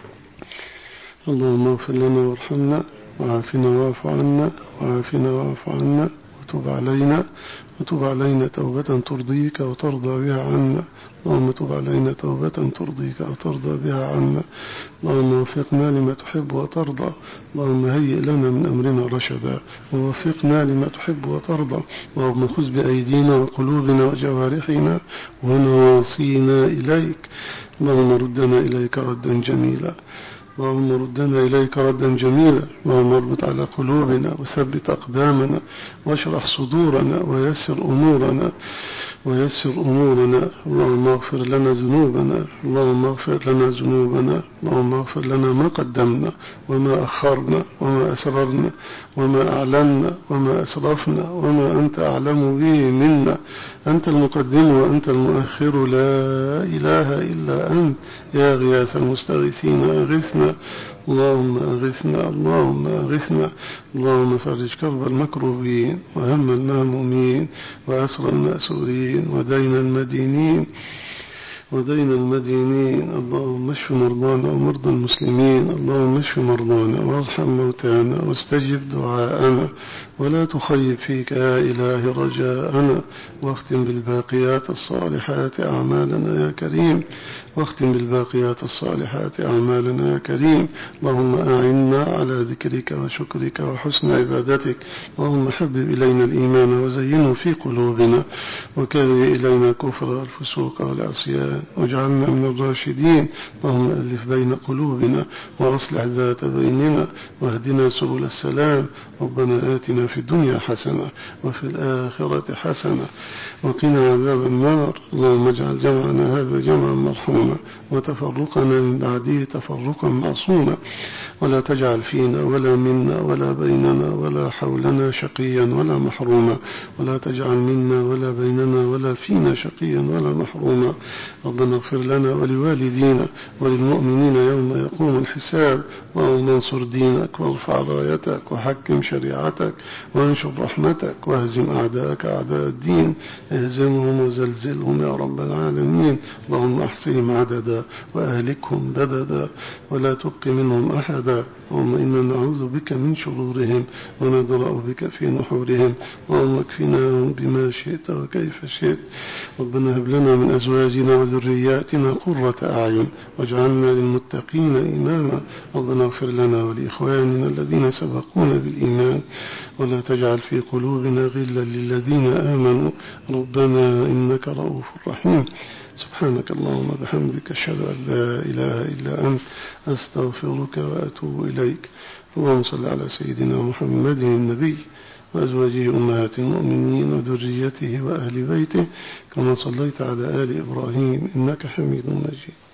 اللهم اغفر لنا وارحمنا وعافنا واعف عنا وعافنا واعف عنا وتب علينا وتب علينا توبة ترضيك وترضى بها عنا. اللهم تب علينا توبة ترضيك وترضى بها عنا. اللهم وفقنا لما تحب وترضى. اللهم هيئ لنا من أمرنا رشدا ووفقنا لما تحب وترضى. اللهم خذ بأيدينا وقلوبنا وجوارحنا ونواصينا إليك. اللهم ردنا إليك ردا جميلا. اللهم ردنا إليك ردا جميلا. اللهم اربط على قلوبنا وثبت أقدامنا واشرح صدورنا ويسر أمورنا ويسر أمورنا. اللهم اغفر لنا ذنوبنا. اللهم اغفر لنا ذنوبنا. اللهم اغفر لنا ما قدمنا وما أخرنا وما أسررنا وما أعلنا وما أسرفنا وما أنت أعلم به منا. أنت المقدم وأنت المؤخر، لا إله إلا أنت يا غياث المستغيثين أغثنا. اللهم أغثنا. اللهم أغثنا. اللهم فرج كرب المكروبين وهم المهمومين وأسر المأسورين ودين المدينين ودين المدينين. اللهم اشف مرضانا ومرضى المسلمين. اللهم اشف مرضانا وارحم موتانا واستجب دعاءنا ولا تخيب فيك يا إله رجاءنا. واختم بالباقيات الصالحات أعمالنا يا كريم. واختم بالباقيات الصالحات أعمالنا يا كريم. اللهم أعنا على ذكرك وشكرك وحسن عبادتك. اللهم حبب إلينا الإيمان وزينه في قلوبنا وكره إلينا الكفر والفسوق والعصيان واجعلنا من الراشدين. اللهم ألف بين قلوبنا وأصلح ذات بيننا واهدنا سبل السلام. ربنا آتنا في الدنيا حسنة وفي الآخرة حسنة وقنا عذاب النار. اللهم اجعل جمعنا هذا جمعا مرحوما وتفرقنا من بعده تفرقا معصوما. ولا تجعل فينا ولا منا ولا بيننا ولا حولنا شقيا ولا محروما، ولا تجعل منا ولا بيننا ولا فينا شقيا ولا محروما. ربنا اغفر لنا ولوالدينا وللمؤمنين يوم يقوم الحساب، اللهم انصر دينك وارفع رايتك وحكم شريعتك وانشر رحمتك واهزم أعداءك أعداء الدين، اهزمهم وزلزلهم يا رب العالمين. اللهم احصهم عددا وأهلكهم بددا ولا تبق منهم أحدا. اللهم إنا نعوذ بك من شرورهم وندرأ بك في نحورهم، اللهم اكفناهم بما شئت وكيف شئت. ربنا هب لنا من أزواجنا وذرياتنا قرة أعين واجعلنا للمتقين إماما. ربنا اغفر لنا ولإخواننا الذين سبقونا بالإيمان ولا تجعل في قلوبنا غلا للذين آمنوا ربنا إنك رؤوف رحيم. سبحانك اللهم بحمدك أشهد أن لا إله إلا أنت أستغفرك وأتوب إليك. اللهم صل على سيدنا محمد النبي وأزواجه أمهات المؤمنين وذريته وأهل بيته كما صليت على آل إبراهيم إنك حميد مجيد.